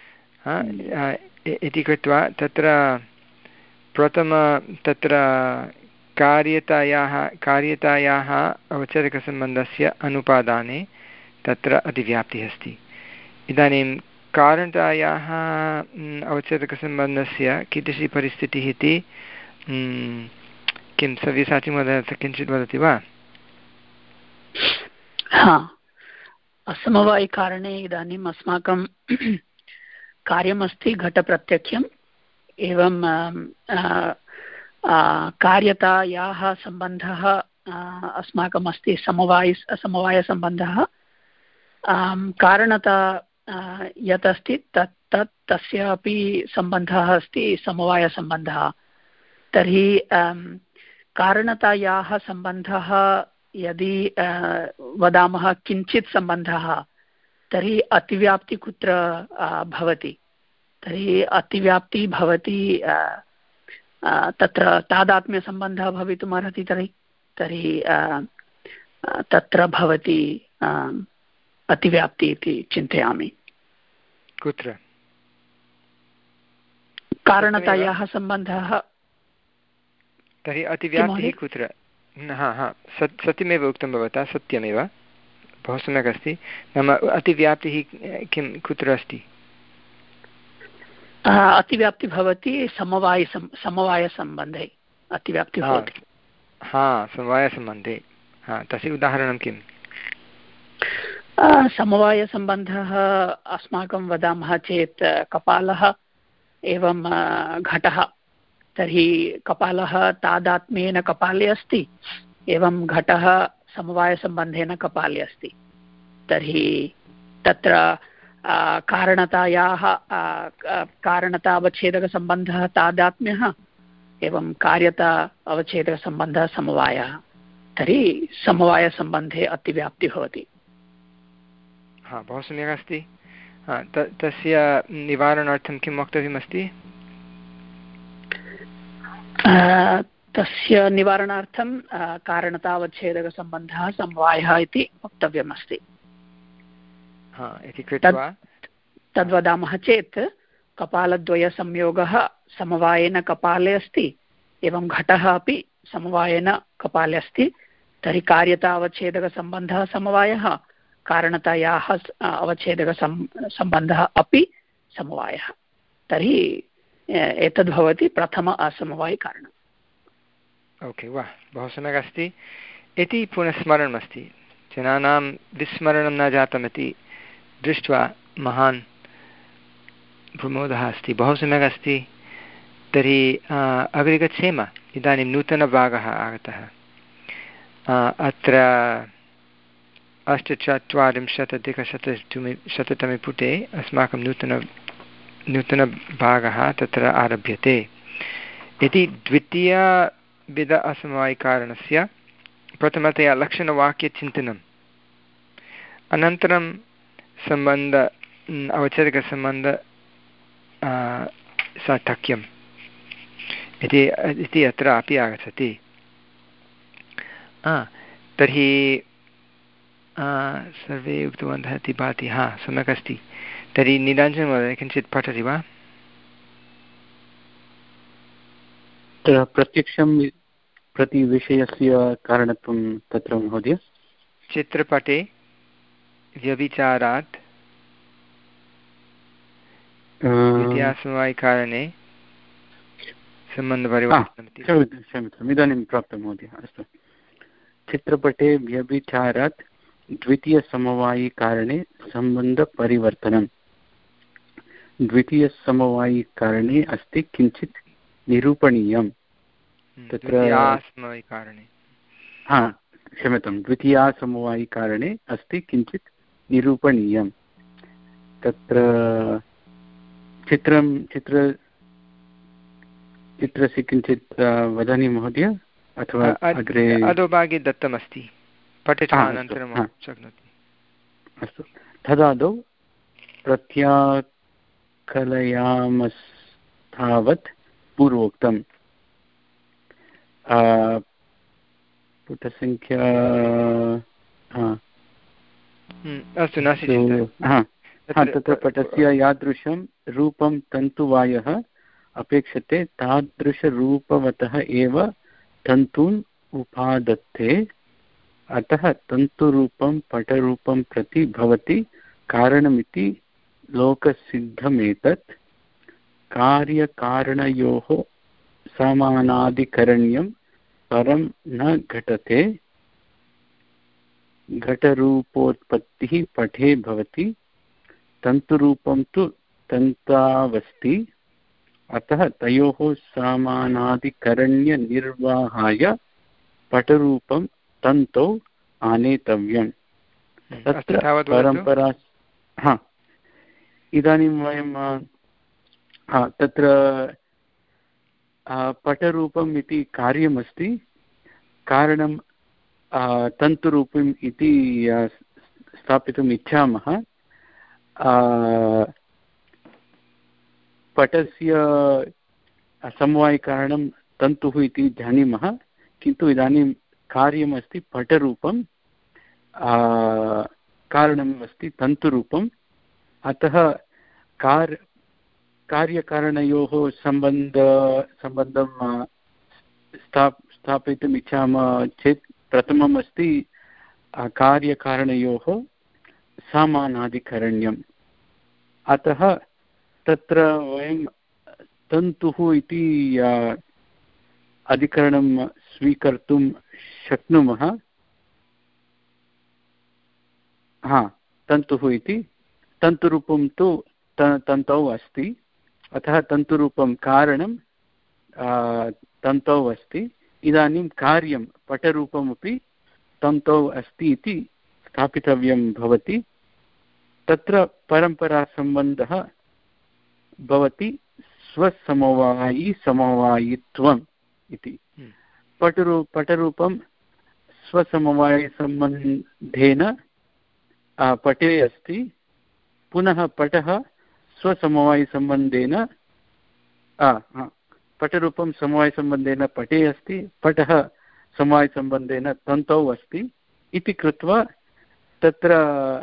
इति कृत्वा तत्र प्रथम तत्र कार्यतायाः कार्यतायाः अवच्छेदकसम्बन्धस्य अनुपादाने तत्र अतिव्याप्तिः अस्ति। इदानीं कारणतायाः अवच्छेदकसम्बन्धस्य कीदृशी परिस्थितिः इति किं सव्यसाची महोदय किञ्चित् वदति वा? हा, असमवायिकारणे इदानीम् अस्माकं कार्यमस्ति घटप्रत्यक्षम्, एवं कार्यतायाः सम्बन्धः अस्माकम् अस्ति समवाय समवायसम्बन्धः। कारणता यत् अस्ति तत् तत् तस्य अपि सम्बन्धः अस्ति समवायसम्बन्धः। तर्हि कारणतायाः सम्बन्धः यदि वदामः किञ्चित् सम्बन्धः तर्हि अतिव्याप्ति कुत्र भवति तर्हि अतिव्याप्तिः भवति तत्र तादात्म्यसम्बन्धः भवितुमर्हति तर्हि तर्हि तत्र भवति अतिव्याप्ति इति चिन्तयामि। कुत्र कारणतायाः सम्बन्धः तर्हि अतिव्याप्तिः कुत्र हा हा सत् सत्यमेव उक्तं भवता सत्यमेव बहु सम्यक् अस्ति नाम अतिव्याप्तिः किं कुत्र अस्ति अतिव्याप्ति भवति समवाय समवायसम्बन्धे अतिव्याप्ति भवति हा समवायसम्बन्धे हा तस्य उदाहरणं किम् समवायसम्बन्धः अस्माकं वदामः चेत् कपालः एवं घटः तर्हि कपालः तादात्म्येन कपाले अस्ति एवं घटः समवायसम्बन्धेन कपाले अस्ति तर्हि तत्र कारणतायाः कारणता अवच्छेदकसम्बन्धः तादात्म्यः एवं कार्यता अवच्छेदकसम्बन्धः समवायः तर्हि समवायसम्बन्धे अतिव्याप्तिः भवति। हा बहु सम्यक् अस्ति तस्य निवारणार्थं किं वक्तव्यमस्ति तस्य निवारणार्थं कारणतावच्छेदकसम्बन्धः समवायः इति वक्तव्यमस्ति। तद्वदामः चेत् कपालद्वयसंयोगः समवायेन कपाले अस्ति एवं घटः अपि समवायेन कपाले अस्ति तर्हि कार्यतावच्छेदकसम्बन्धः समवायः कारणतायाः अवच्छेदकसम्बन्धः अपि समवायः तर्हि एतद्भवति प्रथम असमवायिकारणम्। ओके वाह बहु सम्यक् अस्ति इति पुनः स्मरणमस्ति जनानां विस्मरणं न जातमिति दृष्ट्वा महान् प्रमोदः अस्ति बहु सम्यक् अस्ति। तर्हि अग्रे गच्छेम इदानीं नूतनभागः आगतः अत्र अष्टचत्वारिंशदधिकशततमे शततमे पुटे अस्माकं नूतन नूतनभागः तत्र आरभ्यते इति द्वितीयविध असमवायिकारणस्य प्रथमतया लक्षणवाक्यचिन्तनम् अनन्तरं सम्बन्ध अवच्छेदकसम्बन्ध सार्थक्यम् इति इति अत्रापि आगच्छति। तर्हि सर्वे उक्तवन्तः इति भाति हा सम्यक् अस्ति। तर्हि नीलाञ्जनमहोदय किञ्चित् पठति वा प्रत्यक्षं प्रति विषयस्य कारणत्वं तत्र महोदय चित्रपटे व्यभिचारात् द्वितीयासमवायिकारणे सम्बन्धपरिवर्तनमिति क्षम्यताम् इदानीं प्राप्तं महोदय अस्तु चित्रपटे व्यभिचारात् द्वितीयसमवायिकारणे सम्बन्धपरिवर्तनं द्वितीयसमवायिकारणे अस्ति किञ्चित् निरूपणीयं तत्र हा क्षम्यतां द्वितीयासमवायिकारणे अस्ति किञ्चित् निरूपणीयं तत्र चित्रं चित्र चित्रस्य किञ्चित् वदामि महोदय अथवा अग्रे अधोभागे दत्तमस्ति पठित्वा अनन्तरं शक्नोति। अस्तु तदादौ प्रत्याकलयामस्तावत् पूर्वोक्तम् पुटसङ्ख्या अस्तु नास्ति तत्र पटस्य यादृशं रूपं तन्तुवायः अपेक्षते तादृशरूपवतः एव तन्तून् उपादत्ते अतः तन्तुरूपं पटरूपं प्रति भवति कारणमिति लोकसिद्धमेतत् कार्यकारणयोः समानाधिकरण्यं परं न घटते घटरूपोत्पत्तिः पठे भवति तन्तुरूपं तु तन्तावस्ति अतः तयोः समानाधिकरण्यनिर्वाहाय पटरूपं तन्तौ आनेतव्यम् तत्र परम्परा हा इदानीं वयं तत्र पटरूपम् इति कार्यमस्ति कारणं तन्तुरूपम् इति स्थापितुम् इच्छामः। पटस्य समवायिकारणं तन्तुः इति जानीमः, किन्तु इदानीं कार्यमस्ति पटरूपं, कारणम् अस्ति तन्तुरूपम्। अतः कार् कार्यकारणयोः सम्बन्ध सम्बन्धं स्था स्थापयितुम् इच्छामः चेत् प्रथमम् अस्ति कार्यकारणयोः समानाधिकरण्यम्। अतः तत्र वयं तन्तुः इति अधिकरणं स्वीकर्तुं शक्नुमः। हा, तन्तुः इति तन्तुरूपं तु तन्तौ अस्ति, अतः तन्तुरूपं कारणं तन्तौ अस्ति। इदानीं कार्यं पटरूपमपि तन्तौ अस्ति इति स्थापितव्यं भवति। तत्र परम्परासम्बन्धः भवति स्वसमवायि समवायित्वम् इति। पटरू पटरूपं स्वसमवायिसम्बन्धेन पटे अस्ति, पुनः पटः स्वसमवायिसम्बन्धेन पटरूपं समवायिसम्बन्धेन पटे अस्ति, पटः समवायिसम्बन्धेन तन्तौ अस्ति इति कृत्वा तत्र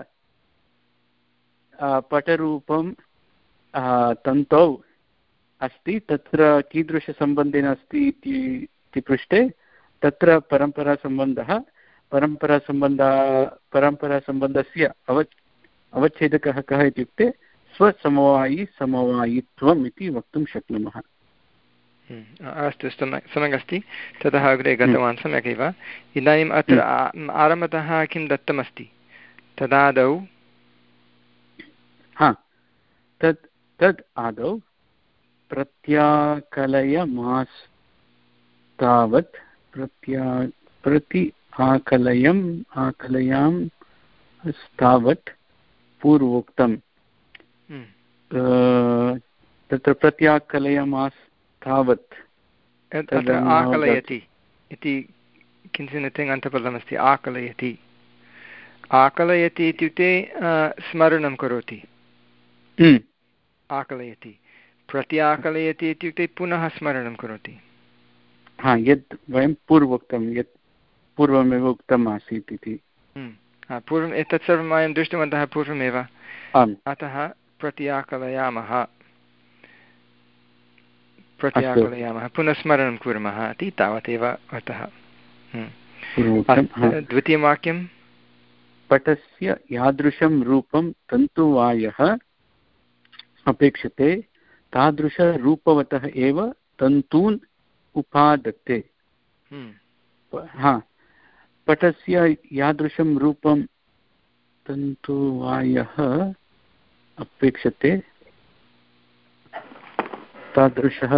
पटरूपं तन्तौ अस्ति। तत्र कीदृशसम्बन्धेन अस्ति इति पृष्टे तत्र परम्परासम्बन्धः परम्परासम्बन्धः परम्परासम्बन्धस्य अव अवच्छेदकः कः इत्युक्ते स्वसमवायि समवायित्वम् इति वक्तुं शक्नुमः। अस्तु, सम्यक् सम्यक् अस्ति। ततः अग्रे गतवान् सम्यक् एव। इदानीम् अत्र आरम्भतः किं दत्तमस्ति तदादौ? हा, तत् तद् आदौ प्रत्याकलयमास्तावत् प्रत्या प्रति आकलयम् आकलयाम् स्तावत् पूर्वोक्तम्। तत्र प्रत्याकलयमास्तावत् तत्र आकलयति इति किञ्चित् तिङन्तपदमस्ति। आकलयति आकलयति इत्युक्ते स्मरणं करोति। आकलयति। प्रत्याकलयति इत्युक्ते पुनः स्मरणं करोति। हा, यत् वयं पूर्वोक्तं यत् पूर्वमेव उक्तम् आसीत् इति। पूर्वम् एतत् सर्वं वयं दृष्टवन्तः पूर्वमेव। अतः प्रत्याकलयामः प्रत्याकलयामः पुनः स्मरणं कुर्मः इति तावदेव अर्थः। द्वितीयं वाक्यं पटस्य यादृशं रूपं तन्तुवायः अपेक्षते तादृशरूपवतः एव तन्तून् उपादत्ते। हा, पटस्य यादृशं रूपं तन्तुवायः अपेक्षते तादृशः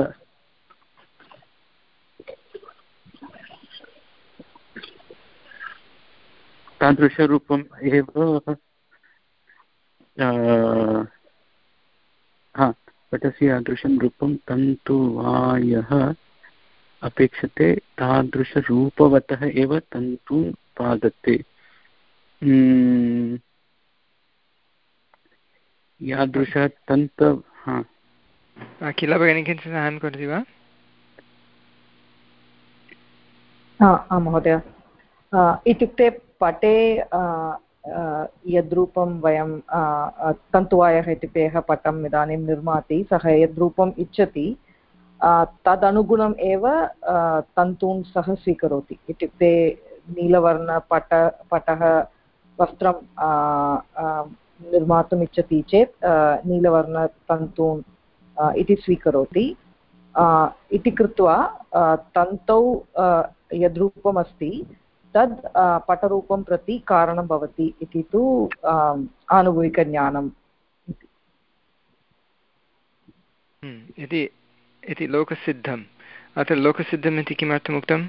तादृशरूपम् एव हा पटस्य यादृशं रूपं तन्तुवायः अपेक्षते तादृशरूपवतः एव तन्तून् पादते। यादृशः तन्त हा किल भगिनी किञ्चित् सहायं करोति वा? आं महोदय, इत्युक्ते पटे यद्रूपं वयं तन्तुवायः इत्युक्ते यः पटम् इदानीं निर्माति सः यद्रूपम् इच्छति तदनुगुणम् एव तन्तून् सः स्वीकरोति। इत्युक्ते नीलवर्णपट पटः वस्त्रं निर्मातुम् इच्छति चेत् नीलवर्णतन्तून् इति स्वीकरोति। इति कृत्वा तन्तौ यद्रूपमस्ति तद् पटरूपं प्रति कारणं भवति इति तु आनुभविकज्ञानम् इति इति लोकसिद्धम्। अत्र लोकसिद्धम् इति किमर्थम् उक्तम्?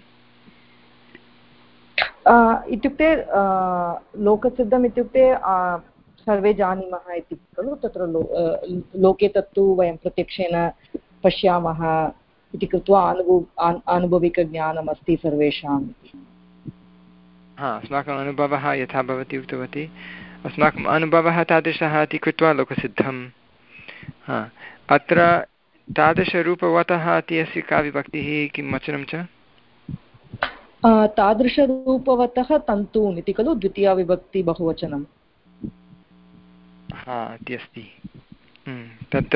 इत्युक्ते लोकसिद्धम् इत्युक्ते सर्वे जानीमः इति खलु। तत्र लो लोके तत्तु वयं प्रत्यक्षेण पश्यामः इति कृत्वा अनुभव अनुभविकज्ञानम् अस्ति सर्वेषाम्। हा अस्माकम् अनुभवः यथा भवती उक्तवती अस्माकम् अनुभवः तादृशः इति कृत्वा लोकसिद्धं। हा अत्र तादृशरूपवतः इति अस्य का विभक्तिः किं वचनं च? तादृशरूपवतः तन्तून् इति खलु द्वितीया विभक्ति बहुवचनं। हा इति अस्ति तत्र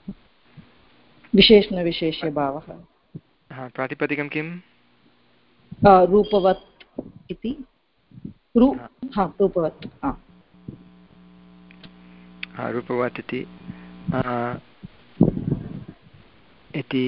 विशेषणविशेष्यभावः। हा प्रातिपदिकं किं? रूपवत् इति रू हा रूपवत् हा रूपवत् इति इति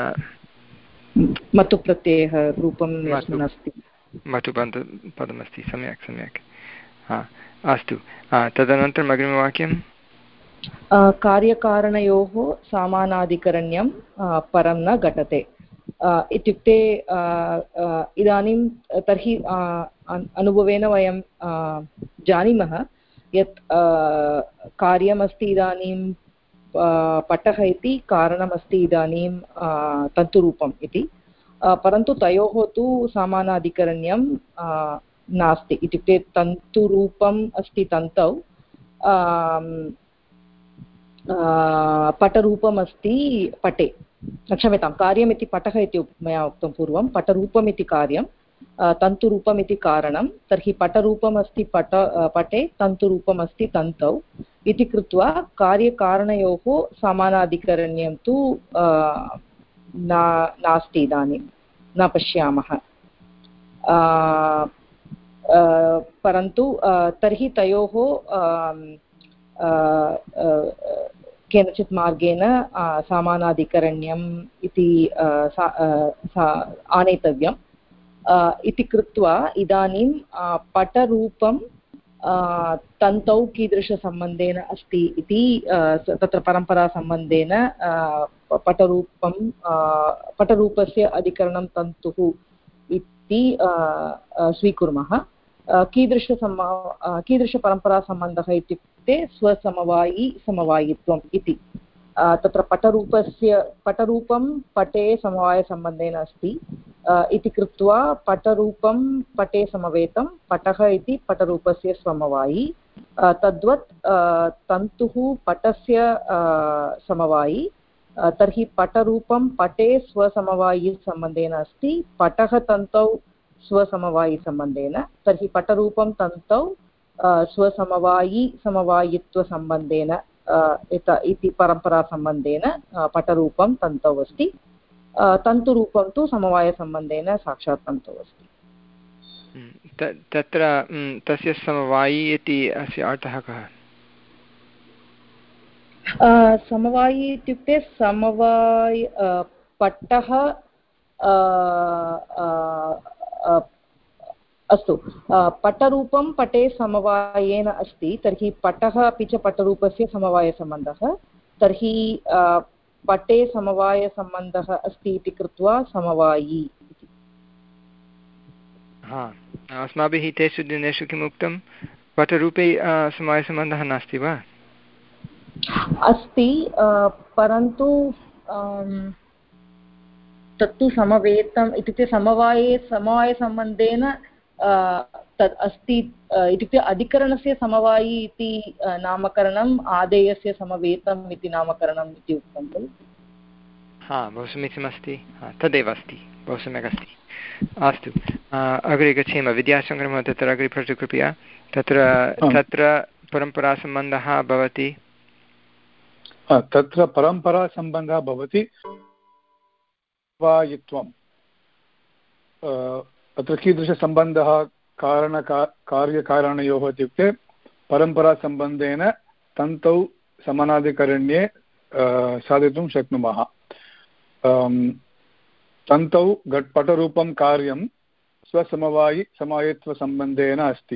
मतु प्रत्ययः रूपं यस्मिन् अस्ति मतुपन्त पदमस्ति। सम्यक् सम्यक्। हा अस्तु तदनन्तरम् अग्रिमवाक्यं कार्यकारणयोः समानाधिकरण्यं परं न घटते इत्युक्ते इदानीं तर्हि अनुभवेन वयं जानीमः यत् कार्यमस्ति इदानीं पटः इति कारणमस्ति इदानीं तन्तुरूपम् इति परन्तु तयोः तु समानाधिकरण्यं नास्ति इत्युक्ते तन्तुरूपम् अस्ति तन्तौ पटरूपम् अस्ति पटे क्षम्यतां कार्यम् इति पटः इति मया उक्तं पूर्वं पटरूपम् इति कार्यं तन्तुरूपम् इति कारणं तर्हि पटरूपम् अस्ति पट पटे तन्तुरूपम् अस्ति तन्तौ इति कृत्वा कार्यकारणयोः समानाधिकरण्यं तु नास्ति इदानीं न पश्यामः परन्तु तर्हि तयोः केनचित् मार्गेण समानाधिकरण्यम् इति आनेतव्यम् इति कृत्वा इदानीं पटरूपं तन्तौ कीदृशसम्बन्धेन अस्ति इति तत्र परम्परासम्बन्धेन पटरूपं पटरूपस्य अधिकरणं तन्तुः इति स्वीकुर्मः कीदृशसम कीदृशपरम्परासम्बन्धः इत्युक्ते स्वसमवायि समवायित्वम् इति तत्र पटरूपस्य पटरूपं पटे समवायसम्बन्धेन अस्ति इति कृत्वा पटरूपं पटे समवेतं पटः इति पटरूपस्य समवायि तद्वत् तन्तुः पटस्य समवायि तर्हि पटरूपं पटे स्वसमवायिसम्बन्धेन अस्ति पटः तन्तौ स्वसमवायिसम्बन्धेन तर्हि पटरूपं तन्तौ स्वसमवायि समवायित्वसम्बन्धेन इति परम्परासम्बन्धेन पटरूपं तन्तौ अस्ति तन्तुरूपं तु समवायसम्बन्धेन साक्षात् तन्तौ अस्ति। तत्र तस्य समवायि इति अस्य अर्थः कः? समवायि इत्युक्ते समवाय पटः अस्तु पटरूपं पटे समवायेन अस्ति तर्हि पटः अपि च पटरूपस्य समवायसम्बन्धः तर्हि पटे समवायसम्बन्धः अस्ति इति कृत्वा समवायि। हा अस्माभिः तेषु दिनेषु किम् उक्तं पटरूपे समवायसम्बन्धः नास्ति वा? अस्ति परन्तु तत्तु समवेतम् इत्युक्ते समवाये समवायसम्बन्धेन तद् अस्ति इत्युक्ते अधिकरणस्य समवायि इति नामकरणम् आदेयस्य समवेतम् इति नामकरणम् इति उक्तं खलु। हा बहु समीचीनमस्ति तदेव अस्ति बहु सम्यक् अस्ति। अस्तु अग्रे गच्छेम विद्यासङ्ग्रमः तत्र अग्रे पठतु कृपया। तत्र तत्र परम्परासम्बन्धः भवति तत्र परम्परासम्बन्धः भवति समवायित्वं अत्र कीदृशसम्बन्धः कारणका कार्यकारणयोः इत्युक्ते परम्परासम्बन्धेन तन्तौ समानाधिकरण्ये साधितुं शक्नुमः। तन्तौ घट्पटरूपं कार्यं स्वसमवायि समवायित्वसम्बन्धेन अस्ति।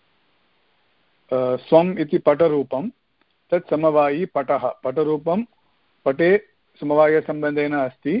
स्वम् इति पटरूपं तत् समवायि पटः पटरूपं पटे समवायसम्बन्धेन अस्ति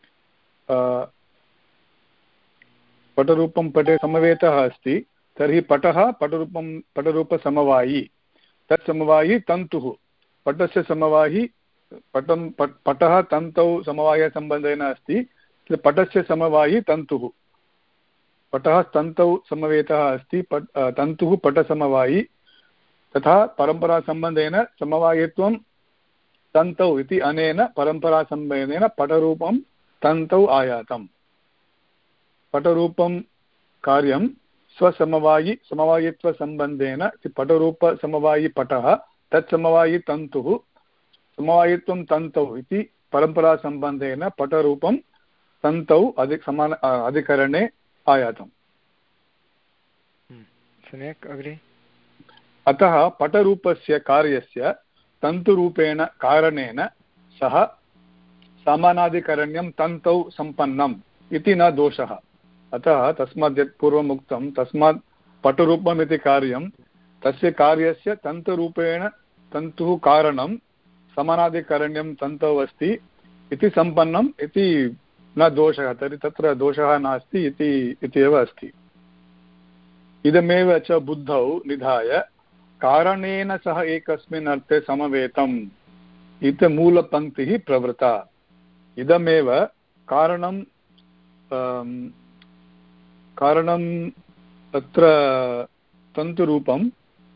पटरूपं पटे समवेतः अस्ति तर्हि पटः पटरूपं पटरूपसमवायि तत् समवायि तन्तुः पटस्य समवायि पटं पटः तन्तौ समवायसम्बन्धेन अस्ति पटस्य समवायि तन्तुः पटः तन्तौ समवेतः अस्ति, पट् तन्तुः पटसमवायि, तथा परम्परासम्बन्धेन समवायित्वं तन्तौ इति अनेन परम्परासम्बन्धेन पटरूपं तन्तौ आयातम्। पटरूपं कार्यं स्वसमवायि समवायित्वसम्बन्धेन पटरूपसमवायिपटः तत्समवायितन्तुः समवायित्वं तन्तौ इति परम्परासम्बन्धेन पटरूपं तन्तौ अधिक समान अधिकरणे आयातम्। सम्यक् अग्रे। अतः पटरूपस्य कार्यस्य तन्तुरूपेण कारणेन सह समानाधिकरण्यं तन्तौ सम्पन्नम् इति न दोषः। अतः तस्मात् यत् पूर्वम् उक्तं तस्मात् पटरूपम् इति कार्यं तस्य कार्यस्य तन्तुरूपेण तन्तुः कारणं समानाधिकरण्यं तन्तौ अस्ति इति सम्पन्नम् इति न दोषः, तर्हि तत्र दोषः नास्ति इति इति एव अस्ति। इदमेव च बुद्धौ निधाय कारणेन सह एकस्मिन् अर्थे समवेतम् इति मूलपङ्क्तिः प्रवृत्ता। इदमेव कारणं कारणं तत्र तन्तुरूपं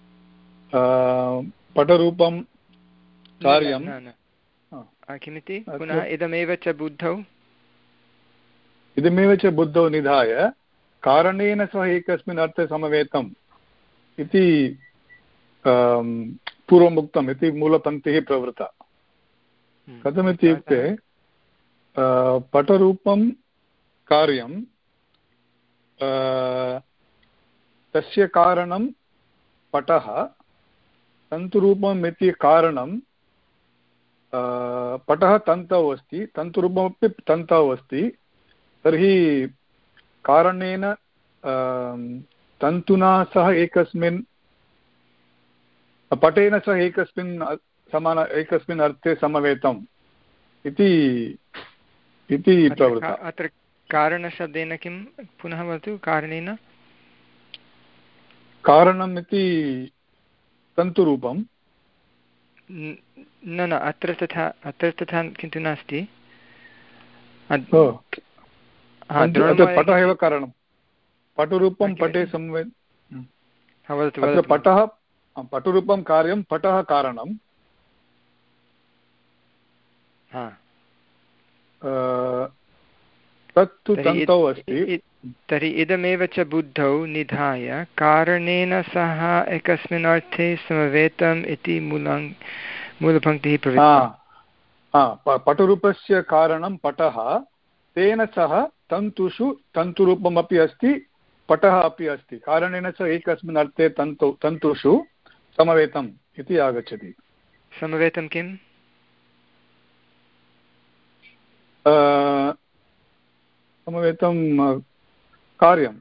पटरूपं कार्यं किमिति पुनः इदमेव च बुद्धौ इदमेव च बुद्धौ निधाय कारणेन सह एकस्मिन् अर्थे समवेतम् इति पूर्वमुक्तम् इति मूलपङ्क्तिः प्रवृत्ता। कथमित्युक्ते पटरूपं कार्यं तस्य कारणं पटः, तन्तुरूपम् इति कारणं पटः तन्तौ अस्ति, तन्तुरूपमपि तन्तौ अस्ति। तर्हि कारणेन तन्तुना सह एकस्मिन् पटेन सह एकस्मिन् समान एकस्मिन् अर्थे समवेतम् इति इति प्रवृत्ता। अत्र कारणशब्देन किं पुनः वदतु? कारणेन कारणम् इति तन्तुरूपं न न अत्र तथा अत्र तथा किन्तु नास्ति। पटः एव कारणं, पटुरूपं पटे संवे अत्र पटः पटुरूपं कार्यं पटः कारणं तत्तु तन्तौ अस्ति। तर्हि इदमेव च बुद्धौ निधाय कारणेन सह एकस्मिन् अर्थे समवेतम् इति मूलं मूलपङ्क्तिः प्रवृत्ता। पटुरूपस्य कारणं पटः, तेन सह तन्तुषु तन्तुरूपमपि अस्ति, पटः अपि अस्ति। कारणेन सह एकस्मिन् अर्थे तन्तु तन्तुषु समवेतम् इति आगच्छति। समवेतं किम्? समवेतं कार्यं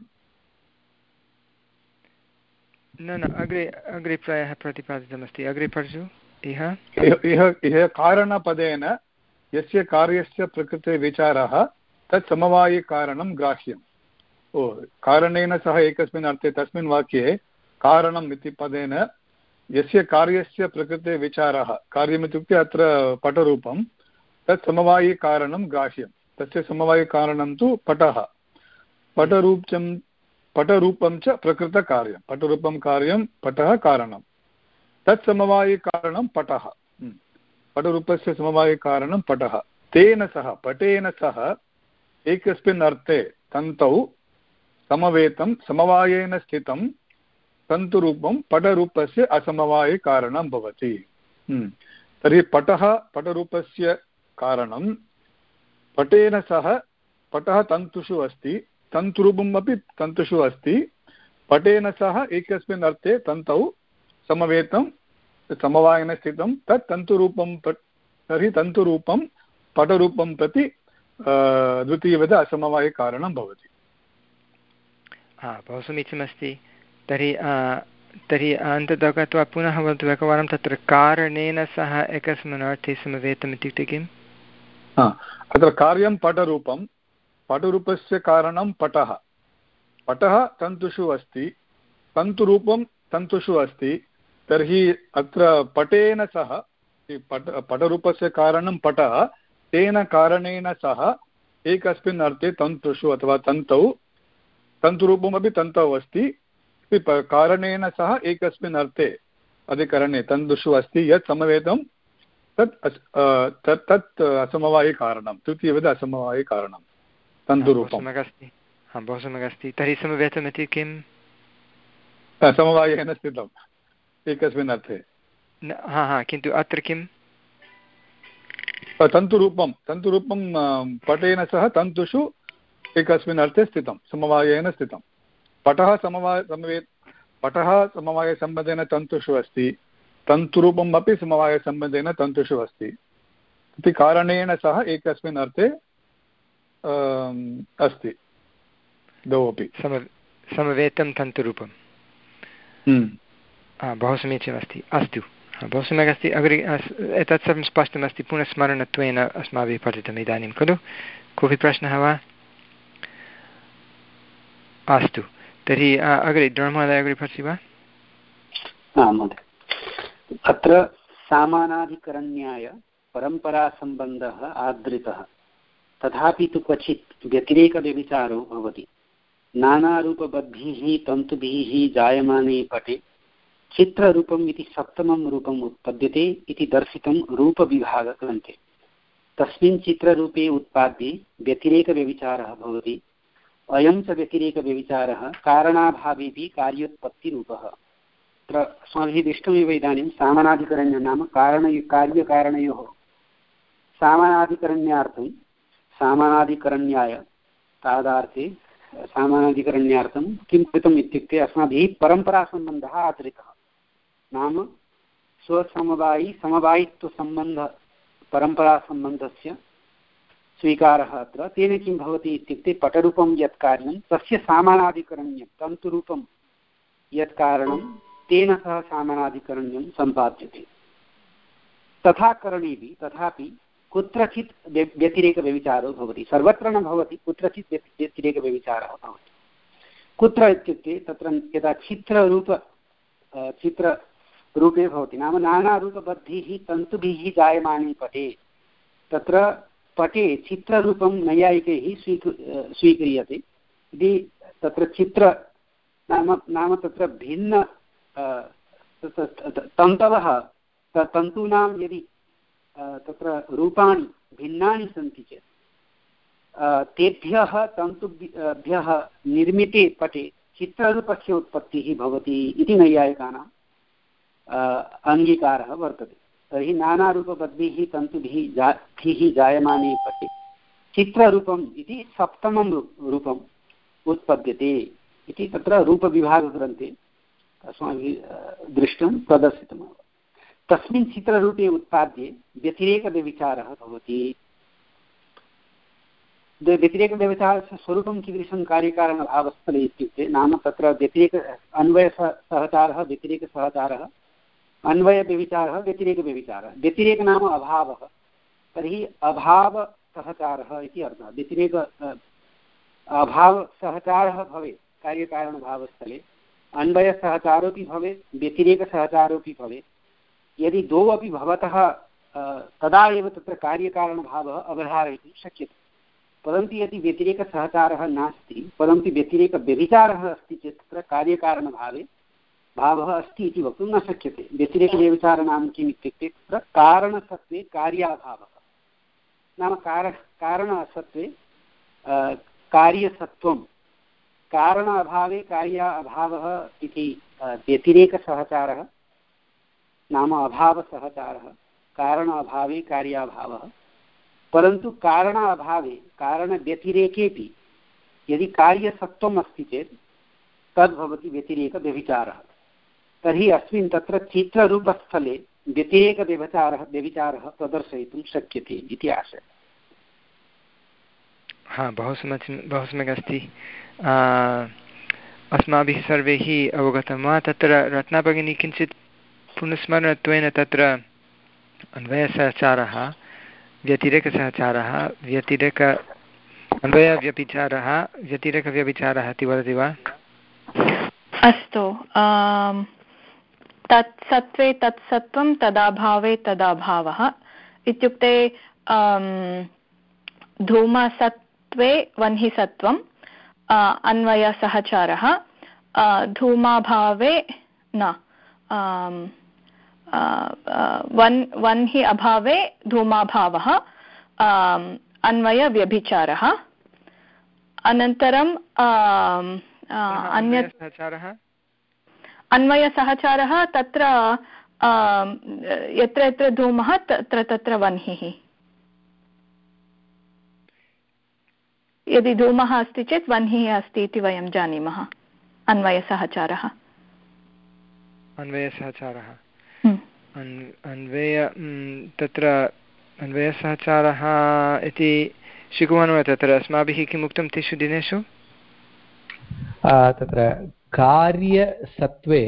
न न अग्रे अग्रे प्रायः प्रतिपादितमस्ति। अग्रे पठतु। इह इह इह कारणपदेन यस्य कार्यस्य प्रकृतिविचारः तत् समवायिकारणं ग्राह्यम्। ओ कारणेन सह एकस्मिन् अर्थे तस्मिन् वाक्ये कारणम् इति पदेन यस्य कार्यस्य प्रकृतिविचारः, कार्यमित्युक्ते अत्र पटरूपं, तत् समवायिकारणं ग्राह्यं। तस्य समवायिकारणं तु पटः। पटरूपं पटरूपं च प्रकृतकार्यं, पटरूपं कार्यं पटः कारणं, तत् समवायिकारणं पटः। पटरूपस्य समवायिकारणं पटः। तेन सह पटेन सह एकस्मिन् अर्थे तन्तौ समवेतं समवायेन स्थितं तन्तुरूपं पटरूपस्य असमवायिकारणं भवति। तर्हि पटः पटरूपस्य कारणं, पटेन सह पटः तन्तुषु अस्ति, तन्तुरूपम् अपि तन्तुषु अस्ति, पटेन सह एकस्मिन् अर्थे तन्तौ समवेतं समवायेन स्थितं तत् तन्तुरूपं। तर्हि तन्तुरूपं पटरूपं प्रति द्वितीयविध असमवायिकारणं भवति। हा, बहु समीचीनमस्ति। तर्हि तर्हि अन्ततः गत्वा पुनः वदतु एकवारं तत्र कारणेन सह एकस्मिन् अर्थे समवेतम् इत्युक्ते किम्? अत्र कार्यं पटरूपं, पटरूपस्य कारणं पटः, पटः तन्तुषु अस्ति, तन्तुरूपं तन्तुषु अस्ति। तर्हि अत्र पटेन सह पट पटरूपस्य कारणं पटः, तेन कारणेन सह एकस्मिन् अर्थे तन्तुषु अथवा तन्तौ तन्तुरूपमपि तन्तौ अस्ति, कारणेन सह एकस्मिन् अर्थे अधिकरणे तन्तुषु अस्ति यत् समवेतं तत् तत् तत् असमवायिकारणं, तृतीयविध असमवायिकारणं तन्तुरूपं। सम्यक् अस्ति, हा बहु सम्यक् अस्ति। तर्हि समवेतमिति किं? समवायेन स्थितम् एकस्मिन् अर्थे। हा हा किन्तु अत्र किं? तन्तुरूपं तन्तुरूपं पटेन सह तन्तुषु एकस्मिन् अर्थे स्थितं, समवायेन स्थितं। पटः समवाय समवे पटः समवायसम्बन्धेन तन्तुषु अस्ति, तन्तुरूपम् अपि समवायसम्बन्धेन तन्तुषु अस्ति इति कारणेन सह एकस्मिन् अर्थे अस्ति द्वौ अपि। समवेतं तन्तुरूपं बहु समीचीनमस्ति। अस्तु, बहु सम्यक् अस्ति। अग्रे एतत् सर्वं स्पष्टमस्ति, पुनः स्मरणत्वेन अस्माभिः पठितम् इदानीं खलु। कोऽपि प्रश्नः वा? अस्तु, तर्हि अग्रे द्रोणमहोदय अग्रे पठति वा? आम् महोदय। अत्र सामानाधिकरण्याय परम्परासम्बन्धः आदृतः, तथापि तु क्वचित् व्यतिरेकव्यभिचारो भवति। नानारूपबद्धिः तन्तुभिः जायमाने पटे चित्ररूपम् इति सप्तमं रूपम् उत्पद्यते इति दर्शितं रूपविभागग्रन्थे। तस्मिन् चित्ररूपे उत्पाद्ये व्यतिरेकव्यभिचारः भवति। अयं च व्यतिरेकव्यभिचारः कारणाभावेऽपि कार्योत्पत्तिरूपः। अत्र अस्माभिः दृष्टमेव इदानीं सामानाधिकरण्यं नाम कारण कार्यकारणयोः सामानाधिकरण्यार्थं सामानाधिकरण्याय तादार्थे सामानाधिकरण्यार्थं किं कृतम् इत्युक्ते अस्माभिः परम्परासम्बन्धः आचरितः। नाम स्वसमवायि समवायित्वसम्बन्ध परम्परासम्बन्धस्य स्वीकारः अत्र। तेन किं भवति इत्युक्ते पटरूपं यत् कार्यं तस्य सामानाधिकरण्यं तन्तुरूपं यत् कारणं तेन सह सामानाधिकरण्यं सम्पाद्यते। तथा करणेपि तथापि कुत्रचित् व्यतिरेकव्यभिचारो भवति, सर्वत्र न भवति, कुत्रचित् व्यतिरेकव्यभिचारः भवति। कुत्र इत्युक्ते तत्र यदा चित्ररूप चित्ररूपे भवति, नाम नानारूपबद्धिः तन्तुभिः जायमाने पटे, तत्र पटे चित्ररूपं नैयायिकैः स्वीकृ स्वीक्रियते इति। तत्र चित्र नाम नाम तत्र भिन्न तन्तवः तन्तूनां यदि तत्र रूपाणि भिन्नानि सन्ति चेत् तेभ्यः तन्तुभ्यः निर्मिते पटे चित्ररूपस्य उत्पत्तिः भवति इति नैयायिकानां अङ्गीकारः वर्तते। तर्हि नानारूपबद्धिः तन्तुभिः जाभिः जायमाने पटे चित्ररूपम् इति सप्तमं रूपम् उत्पद्यते इति तत्र रूपविभागग्रन्थे अस्माभिः दृष्टं प्रदर्शितम्। तस्मिन् चित्ररूपे उत्पाद्ये व्यतिरेकव्यभिचारः भवति। व्यतिरेकव्यभिचारस्य स्वरूपं कीदृशं कार्यकारणभावस्थले इत्युक्ते नाम तत्र व्यतिरेक अन्वयसहचारः व्यतिरेकसहचारः, अन्वयव्यभिचारः व्यतिरेकव्यभिचारः। व्यतिरेक नाम अभावः, तर्हि अभावसहचारः इति अर्थः। व्यतिरेक अभावसहचारः भवेत् कार्यकारणभावस्थले, अन्वयसहचारोऽपि भवेत् व्यतिरेकसहचारोऽपि भवेत्। यदि द्वौ अपि भवतः तदा एव तत्र कार्यकारणभावः अवधारयितुं शक्यते। परन्तु यदि व्यतिरेकसहचारः नास्ति परन्तु व्यतिरेकव्यभिचारः अस्ति चेत् तत्र कार्यकारणभावे भावः अस्ति इति वक्तुं न शक्यते। व्यतिरेकव्यभिचारः नाम किम् इत्युक्ते तत्र कारणसत्त्वे कार्याभावः, नाम कार कारणसत्त्वे कार्यसत्त्वं, कारण अभावे कार्याभावः इति व्यतिरेकसहचारः नाम अभावसहचारः, कारण अभावे कार्याभावः। परन्तु कारण अभावे कारणव्यतिरेकेपि यदि कार्यसत्त्वम् अस्ति चेत् तद्भवति व्यतिरेकव्यभिचारः। तर्हि अस्मिन् तत्र चित्ररूपस्थले व्यतिरेकव्यभिचारः व्यभिचारः प्रदर्शयितुं शक्यते इति आशयः। हा, बहु सम्यक् बहु सम्यक् अस्ति। अस्माभिः सर्वैः अवगतं वा? तत्र रत्नाभगिनी किञ्चित् पुनस्मरणत्वेन तत्र अन्वयसहचारः, व्यतिरेकसहचारः, व्यतिरेक अन्वयव्यभिचारः, व्यतिरेकव्यभिचारः इति वदति वा? अस्तु, तत्सत्त्वे तत्सत्त्वं तदाभावे तदाभावः इत्युक्ते धूमसत्त्वे वह्निसत्त्वं, अन्वयसहचारः, धूमाभावे न, वन् वन् हि अभावे धूमाभावः, अन्वयव्यभिचारः। अनन्तरं अन्यत् अन्वयसहचारः तत्र यत्र यत्र धूमः तत्र तत्र वह्निः। यदि धूमः अस्ति चेत् वह्निः अस्ति इति वयं जानीमः। अन्वयसहचारः अन्वयसहचारः अन्वय तत्र अन्वयसहचारः इति स्वीकुर्मः। तत्र अस्माभिः किम् उक्तं तेषु दिनेषु? तत्र कार्यसत्त्वे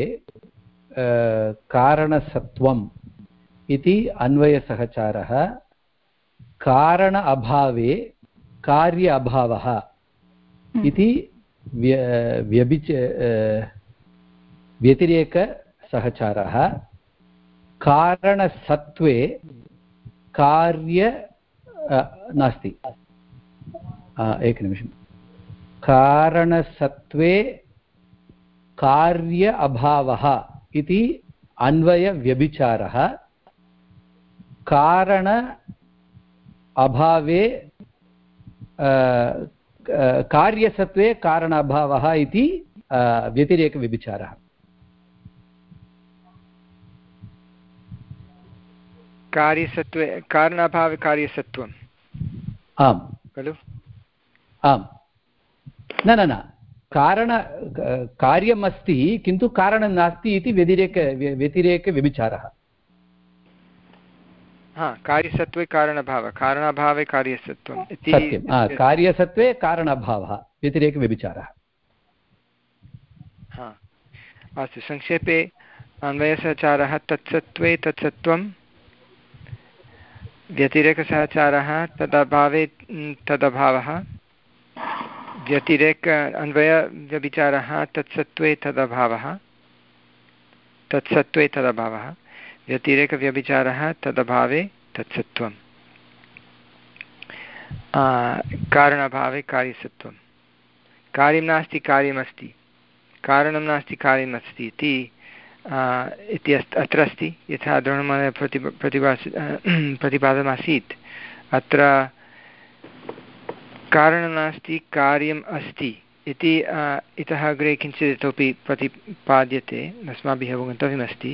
कारणसत्त्वम् इति अन्वयसहचारः, कारण अभावे कार्य अभावः इति व्यभिच व्यतिरेकसहचारः, कारणसत्त्वे कार्य नास्ति एकनिमिषं कारणसत्त्वे कार्य अभावः इति अन्वयव्यभिचारः, कारण अभावे कार्यसत्त्वे कारण अभावः इति व्यतिरेकव्यभिचारः। कार्यसत्त्वे कारणाभावे कार्यसत्त्वम् आम् खलु? आम् न न न कारण कार्यमस्ति किन्तु कारणं नास्ति इति व्यतिरेक व्यतिरेकव्यभिचारः। हा, कार्यसत्त्वे कारणभावः, कारणाभावे कार्यसत्त्वम् इति सत्यं, कार्यसत्त्वे कारणभावः व्यतिरेकव्यभिचारः। हा, अस्तु, संक्षेपे अन्वयसहचारः तत्सत्त्वे तत्सत्त्वं, व्यतिरेकसहचारः तदभावे तदभावः, व्यतिरेक अन्वयव्यभिचारः तत्सत्त्वे तदभावः तत्सत्त्वे तदभावः, व्यतिरेकव्यभिचारः तदभावे तत्सत्त्वम्, कारणाभावे कार्यसत्त्वं। कार्यं नास्ति कार्यमस्ति, कारणं नास्ति कार्यमस्ति इति इति अत्र अस्ति। यथा द्रोणमहोदय प्रति प्रतिभास प्रतिपादनमासीत्, अत्र कारणं नास्ति कार्यम् अस्ति इति इतः अग्रे किञ्चित् इतोपि प्रतिपाद्यते, अस्माभिः अवगन्तव्यमस्ति।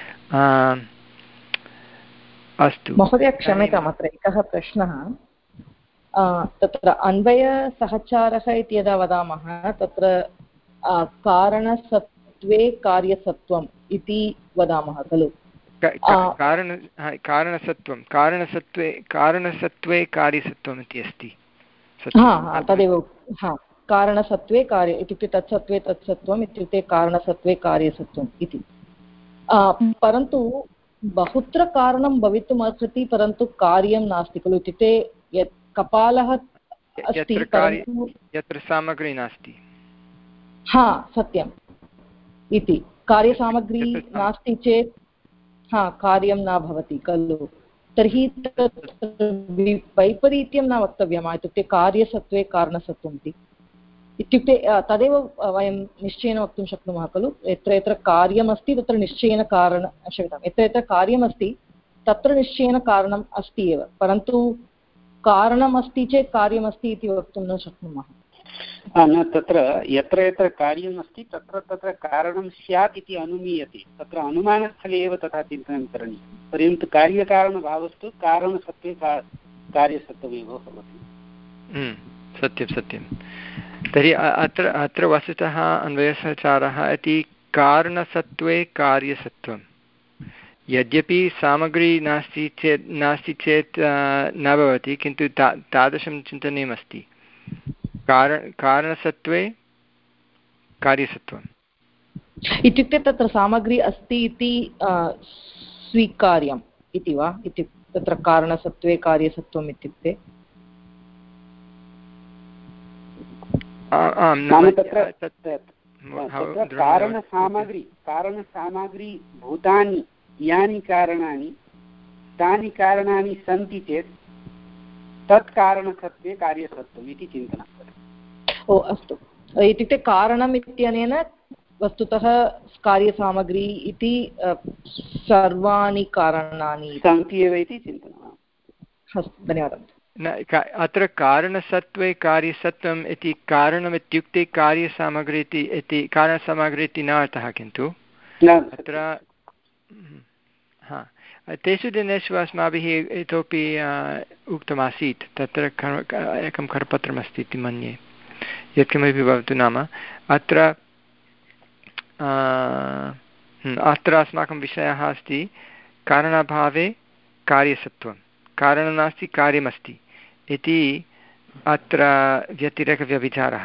अस्तु महोदय, क्षम्यताम्, अत्र एकः प्रश्नः। तत्र अन्वयसहचारः इति यदा वदामः तत्र कारणसत्त्वे कार्यसत्त्वम् इति वदामः खलु? कारण कारणसत्त्वं कारणसत्त्वे कारणसत्त्वे कार्यसत्त्वम् इति अस्ति। हा, तदेव। हा, कारणसत्त्वे कार्य इत्युक्ते तत्सत्त्वे तत्सत्त्वम् इत्युक्ते कारणसत्त्वे कार्यसत्त्वम् इति। परन्तु बहुत्र कारणं भवितुम् अर्हति, परन्तु कार्यं नास्ति खलु? इत्युक्ते यत् कपालः अस्ति यत्र सामग्री नास्ति। हा, सत्यम् इति। कार्यसामग्री नास्ति चेत् हा कार्यं न भवति खलु? तर्हि वैपरीत्यं न वक्तव्यम्, इत्युक्ते कार्यसत्त्वे कारणसत्त्वम् इति। इत्युक्ते तदेव वयं निश्चयेन वक्तुं शक्नुमः खलु? यत्र यत्र कार्यमस्ति तत्र निश्चयेन कारण क्षम्यताम् यत्र यत्र कार्यमस्ति तत्र निश्चयेन कारणम् अस्ति एव, परन्तु कारणमस्ति चेत् कार्यमस्ति इति वक्तुं न शक्नुमः। न, तत्र यत्र यत्र कार्यमस्ति तत्र तत्र कारणं स्यात् इति अनुमीयते, तत्र अनुमानस्थले एव तथा चिन्तनं करणीयं। परन्तु कार्यकारणभावस्तु कारणसत्त्वे कार्यसत्त्वमेव भवति। सत्यं सत्यं। तर्हि अत्र अत्र वस्तुतः अन्वयसहचारः इति कारणसत्त्वे कार्यसत्त्वं। यद्यपि सामग्री नास्ति चेत् नास्ति चेत् न भवति, किन्तु ता तादृशं चिन्तनीयमस्ति। कारण कारणसत्त्वे कार्यसत्त्वम् इत्युक्ते तत्र सामग्री अस्ति इति स्वीकार्यम् इति वा? इत्युक्ते तत्र कारणसत्त्वे कार्यसत्त्वम् इत्युक्ते कारणसामग्री कारणसामग्री भूतानि यानि कारणानि तानि कारणानि सन्ति चेत् तत् कारणसत्त्वे कार्यसत्त्वम् इति चिन्तनं। ओ अस्तु, इत्युक्ते कारणम् इत्यनेन वस्तुतः कार्यसामग्री इति सर्वाणि कारणानि सन्ति एव इति चिन्तनं। धन्यवादः। न अत्र कारणसत्त्वे कार्यसत्त्वम् इति कारणमित्युक्ते कार्यसामग्री इति कारणसामग्री इति न अर्थः, किन्तु अत्र हा तेषु दिनेषु अस्माभिः इतोपि उक्तमासीत्, तत्र एकं करपत्रमस्ति इति मन्ये, यत्किमपि भवतु नाम अत्र अत्र अस्माकं विषयः अस्ति कारणाभावे कार्यसत्त्वं, कारणं नास्ति कार्यमस्ति इति अत्र व्यतिरेकव्यभिचारः।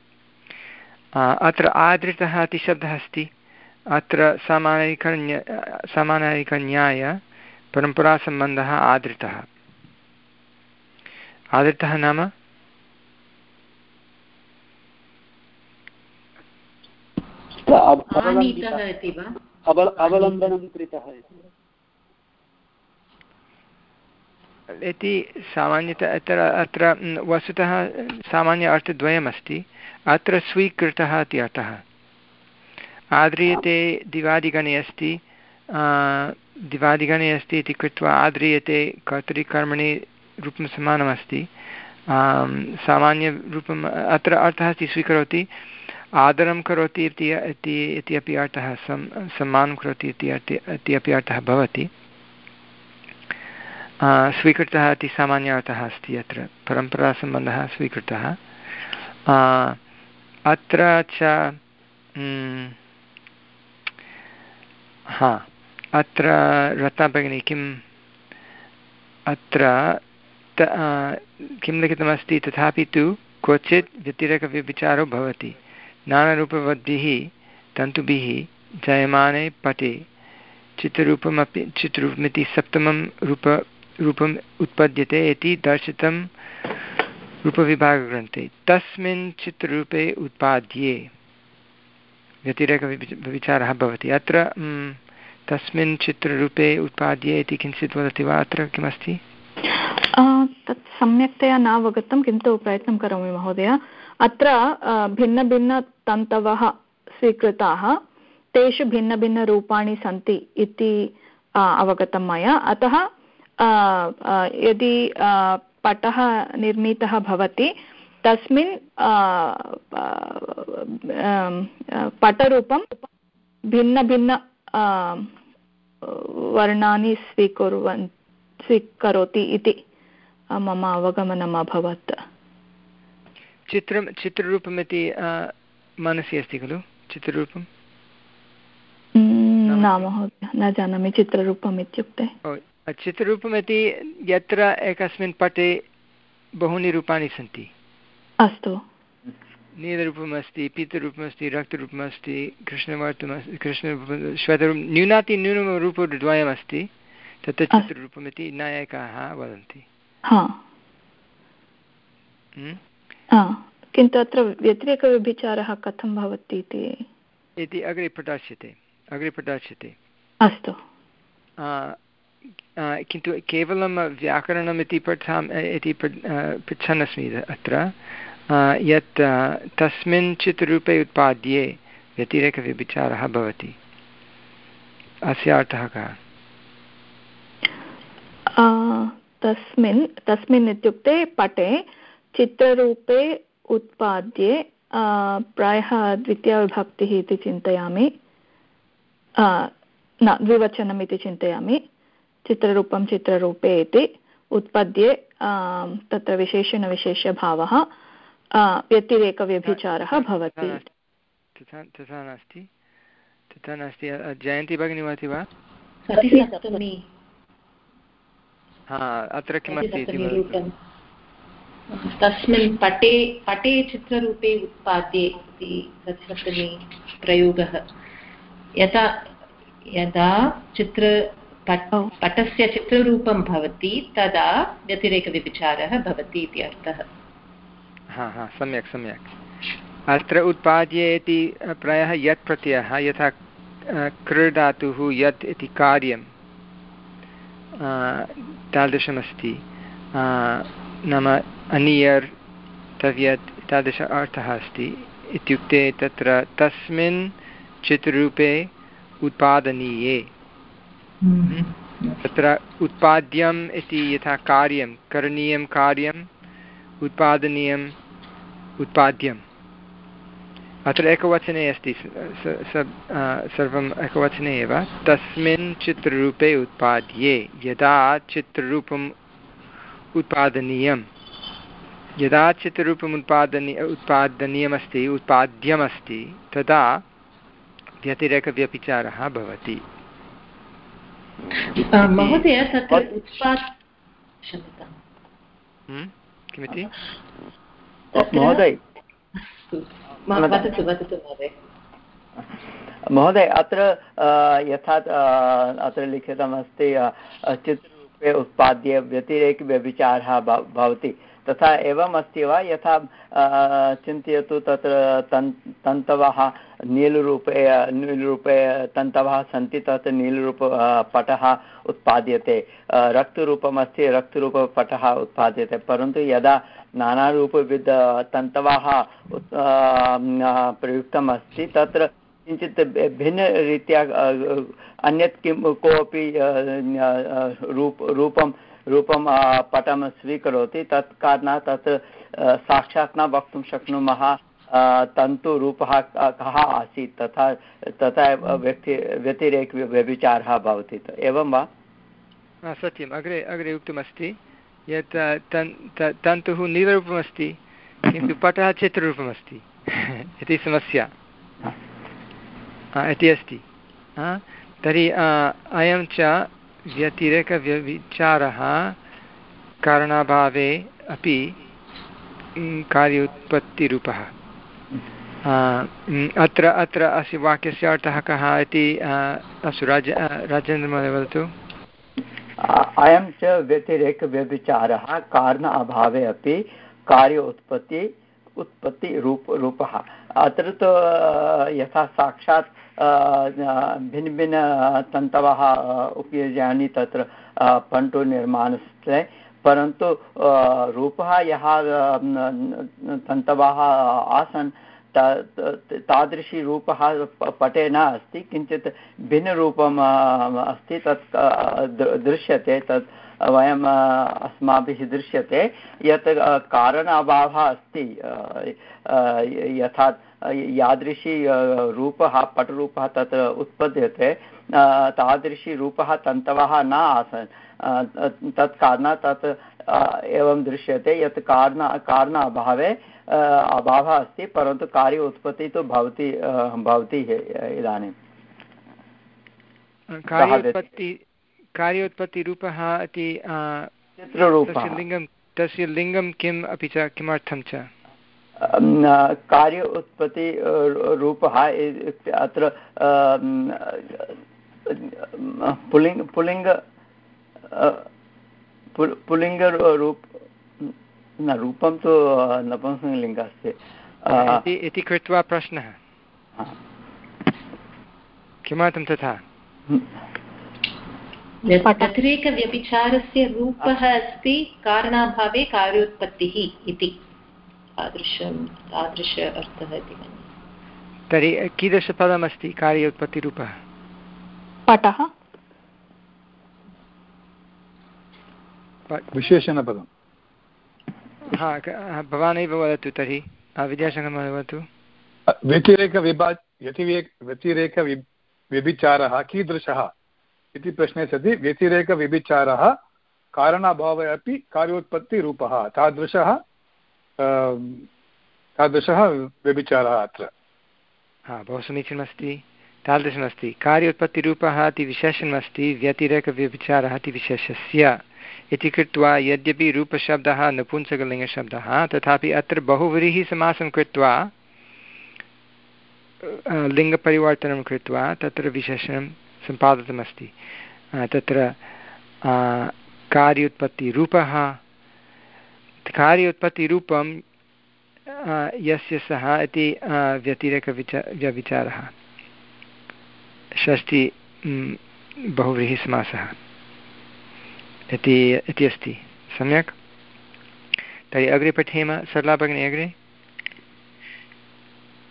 अत्र आदृतः इति शब्दः अस्ति, अत्र सामान्यिकन्य सामान्यिकन्याय परम्परासम्बन्धः आदृतः। आदृतः नाम अवलम्बनं कृतः इति सामान्यतः। अत्र अत्र वस्तुतः सामान्य अर्थद्वयमस्ति, अत्र स्वीकृतः इति अर्थः। आद्रियते दिवादिगणे अस्ति, दिवादिगणे अस्ति इति कृत्वा आद्रियते कर्तरिकर्मणि रूपं समानमस्ति, सामान्यरूपम् अत्र अर्थः अस्ति स्वीकरोति, आदरं करोति इति इति अपि अर्थः, सम् सम्मानं करोति इति अपि अर्थः भवति। स्वीकृतः इति सामान्य अर्थः अस्ति, अत्र परम्परासम्बन्धः स्वीकृतः। अत्र च हा अत्र रत्ना भगिनी किम् अत्र किं लिखितमस्ति, तथापि तु क्वचित् व्यतिरेकव्यभिचारो भवति, नानारूपवद्भिः तन्तुभिः जायमाने पटे चित्ररूपमपि चित्ररूपमिति सप्तमं रूप रूपम् उत्पद्यते इति दर्शितं रूपविभागग्रन्थे। तस्मिन् चित्ररूपे उत्पाद्ये व्यतिरेकविचारः भवति। अत्र तस्मिन् चित्ररूपे उत्पाद्ये इति किञ्चित् वदति वा? अत्र किमस्ति? तत् सम्यक्तया न अवगतं, किन्तु प्रयत्नं करोमि महोदय। अत्र भिन्नभिन्नतन्तवः स्वीकृताः, तेषु भिन्नभिन्नरूपाणि सन्ति इति अवगतं मया। अतः यदि पटः निर्मितः भवति तस्मिन् पटरूपं भिन्नभिन्न वर्णानि स्वीकुर्वन् स्वीकरोति इति मम अवगमनम् अभवत्। चित्रं चित्ररूपमिति मनसि अस्ति खलु? चित्ररूपं न महोदय, न जानामि चित्ररूपम् इत्युक्ते। चित्ररूपमिति यत्र एकस्मिन् पटे बहूनि रूपाणि सन्ति। अस्तु। नीलरूपमस्ति, पीतरूपमस्ति, रक्तरूपमस्ति, कृष्णवर्तमस्ति, कृष्णरूपं, श्वेतरूपं, न्यूनातिन्यूनं रूपद्वयमस्ति, तत्र चित्ररूपमिति नायकाः वदन्ति। किन्तु अत्र व्यतिरेकव्यभिचारः कथं भवति इति अग्रे प्रदर्श्यते अग्रे प्रदर्श्यते अस्तु। किन्तु केवलं व्याकरणमिति पठामि इति पृच्छन्नस्मि अत्र, यत् तस्मिन् चित्ररूपे उत्पाद्ये व्यतिरेकव्यभिचारः भवति, अस्य अर्थः कः? तस्मिन् तस्मिन् इत्युक्ते पटे चित्ररूपे उत्पाद्ये प्रायः द्वितीयाविभक्तिः इति चिन्तयामि, न द्विवचनम् इति चिन्तयामि। चित्ररूपं चित्ररूपे इति उत्पद्ये तत्र विशेषणविशेषभावः व्यतिरेकव्यभिचारः भवति। तथा नास्ति, तथा नास्ति। जयन्ती भगिनी वदति वा? हा, अत्र किमस्ति? तस्मिन् पटे पटे चित्ररूपे उत्पाद्ये इति तत्सप्तमी प्रयोगः। यदा यदा चित्र पटस्य चित्ररूपं भवति तदा व्यतिरेकव्यभिचारः भवति इति अर्थः। हा हा, सम्यक् सम्यक्। अत्र उत्पाद्ये इति प्रायः यत् प्रत्ययः, यथा कृ धातुः यत् इति कार्यं तादृशमस्ति, नाम अनियर् तव्यत् तादृश अर्थः अस्ति। इत्युक्ते तत्र तस्मिन् चित्ररूपे उत्पादनीये। तत्र उत्पाद्यम् इति यथा कार्यं करणीयं कार्यम् उत्पादनीयम् उत्पाद्यम् अत्र एकवचने अस्ति सर्वम् एकवचने एव तस्मिन् चित्ररूपे उत्पाद्ये यदा चित्ररूपम् उत्पादनीयं यदा चित्ररूपम् उत्पादनी उत्पादनीयमस्ति उत्पाद्यमस्ति तदा व्यतिरेकव्यभिचारः भवति। महोदय तत्र उत्पाद किमिति महोदय वदतु वदतु महोदय महोदय अत्र यथा अत्र लिखितमस्ति चित्ररूपे उत्पाद्य व्यतिरेकव्यभिचारः भवति तथा एवम् अस्ति वा यथा चिन्तयतु तत्र तन् तन्तवः नीलरूपे नीलरूपे तन्तवः सन्ति तत्र नीलरूप पटः उत्पाद्यते रक्तरूपमस्ति रक्तरूपपटः उत्पाद्यते परन्तु यदा नानारूपविध तन्तवः प्रयुक्तम् अस्ति तत्र किञ्चित् भिन्नरीत्या अन्यत् किं कोऽपि रूप रूपं रूपं पटं स्वीकरोति तत् कारणात् तत् साक्षात् न वक्तुं शक्नुमः तन्तुरूपः कः आसीत् तथा तथा व्यक्ति व्यतिरेकव्यभिचारः भवति एवं वा? सत्यम् अग्रे अग्रे उक्तमस्ति यत् तन्तुः नीलरूपमस्ति किन्तु पटः चित्ररूपमस्ति इति समस्या इति अस्ति। तर्हि अयं च व्यतिरेकव्यभिचारः कारणाभावे अपि कार्योत्पत्तिरूपः। अत्र अत्र अस्य वाक्यस्य अर्थः कः इति अस्तु राज राजेन्द्रमहोदय वदतु। अयं च व्यतिरेकव्यभिचारः कारण अभावे अपि कार्य उत्पत्ति उत्पत्तिरूप रूपः। अत्र तु यथा साक्षात् भिन्न भिन्न तन्तवः उपयुज्यानि तत्र पण्टुनिर्माणस्य परन्तु रूपः यः तन्तवः आसन् तादृशी रूपः पटे न अस्ति किञ्चित् भिन्नरूपम् अस्ति तत् दृश्यते तत् वयम् अस्माभिः दृश्यते यत् कारण अभावः अस्ति यथा यादृशी रूपः पटरूपः तत्र उत्पद्यते तादृशी रूपः तन्तवः न आसन् तत् कारणात् तत् एवं दृश्यते यत् कारण कारण अभावे अभावः अस्ति परन्तु कार्य उत्पत्तिः तु भवति भवति इदानीं कार्योत्पत्ति कार्योत्पत्तिरूपः इति तस्य लिङ्गं तस्य लिङ्गं किम् अपि च किमर्थं च कार्य उत्पत्ति रूपः अत्र पुलिङ्ग पुलिङ्ग पुलिङ्गरूप न रूपं तु नपुंसकलिङ्गः अस्ति इति कृत्वा प्रश्नः किमर्थं तथा व्यतिरेकव्यभिचारस्य रूपः अस्ति कारणाभावे कार्योत्पत्तिः इति तादृशं तादृश अर्थः इति मन्ये। तर्हि कीदृशपदमस्ति कार्योत्पत्तिरूपः? पटः विशेषणपदं। हा भवान् एव वदतु तर्हि विद्याशङ्करमहोदय वदतु। व्यतिरेकविभा व्यतिरेक व्यतिरेकव्यभिचारः कीदृशः इति प्रश्ने सति व्यतिरेकव्यभिचारः कारणाभावे अपि कार्योत्पत्तिरूपः तादृशः तादृशः व्यभिचारः अत्र। हा बहु समीचीनमस्ति तादृशमस्ति कार्योत्पत्तिरूपः इति विशेषणमस्ति व्यतिरेकव्यभिचारः इति विशेषस्य इति कृत्वा यद्यपि रूपशब्दः नपुंसकलिङ्गशब्दः तथापि अत्र बहुव्रीहि समासं कृत्वा लिङ्गपरिवर्तनं कृत्वा तत्र विशेषणं सम्पादितमस्ति। तत्र कार्योत्पत्तिरूपः कार्योत्पत्तिरूपं यस्य सः इति व्यतिरेकविचा व्यभिचारः षष्ठी बहुव्रीहिसमासः इति इति अस्ति। सम्यक् तर्हि अग्रे पठेम सरला भगिनी अग्रे।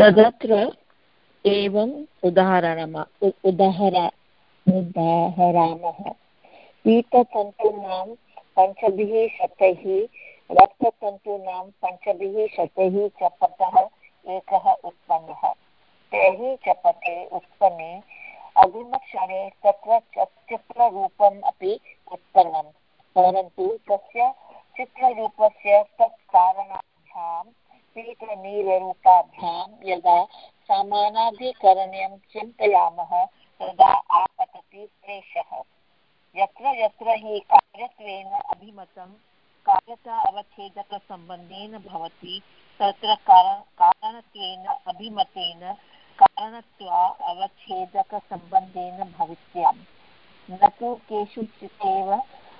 तदत्र एवम् उदाहरणम उदाहर उदाहरामः पीततन्तूनां पञ्चभिः शतैः रक्ततन्तूनां पञ्चभिः शतैः च पटः एकः उत्पन्नः। तैः च पटे उत्पन्ने अग्रिमक्षणे तत्र चित्ररूपम् अपि उत्पन्नं, परन्तु तस्य चित्ररूपस्य तत्कारणाभ्यां पीतनीलरूपाभ्यां यदा समानाधिकरणं चिन्तयामः तदा आपतति क्लेशः। यत्र यत्र हि कार्यत्वेन अभिमतं कार्यता अवच्छेदकसम्बन्धेन भवति तत्र कारणत्वेन अभिमतेन कारणत्वा अवच्छेदकसम्बन्धेन भविष्याम्। न तु केषुचिदेव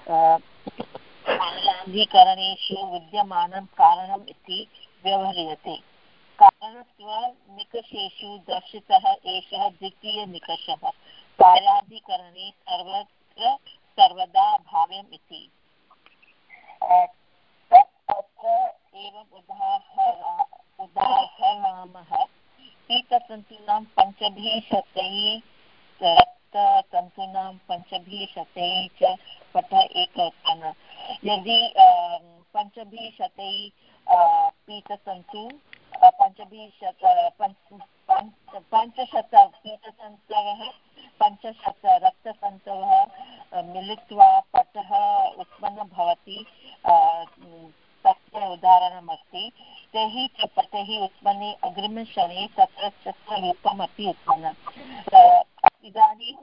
कालाधिकरणेषु विद्यमानं कारणम् इति व्यवह्रियते। कारणत्वनिकषेषु दर्शितः एषः द्वितीयनिकषः, कार्याधिकरणे सर्वत्र सर्वदा भाव्यम् इति। तत् अत्र एवम् उदाहरा उदाहरामः पीततन्तूनां पञ्चभिः शतैः रक्ततन्तूनां पञ्चभिः शतैः च पट एक उत्पन्न। यदि पञ्चभिः शतैः पीततन्तु पञ्चभिः शत पञ्चशत पीततन्तवः पञ्चशत रक्ततन्तवः मिलित्वा पटः उत्पन्नः भवति, तस्य उदाहरणमस्ति। तैः च पटैः उत्पन्ने अग्रिमक्षणे तत्र चित्ररूपमपि उत्पन्नम्। इदानीं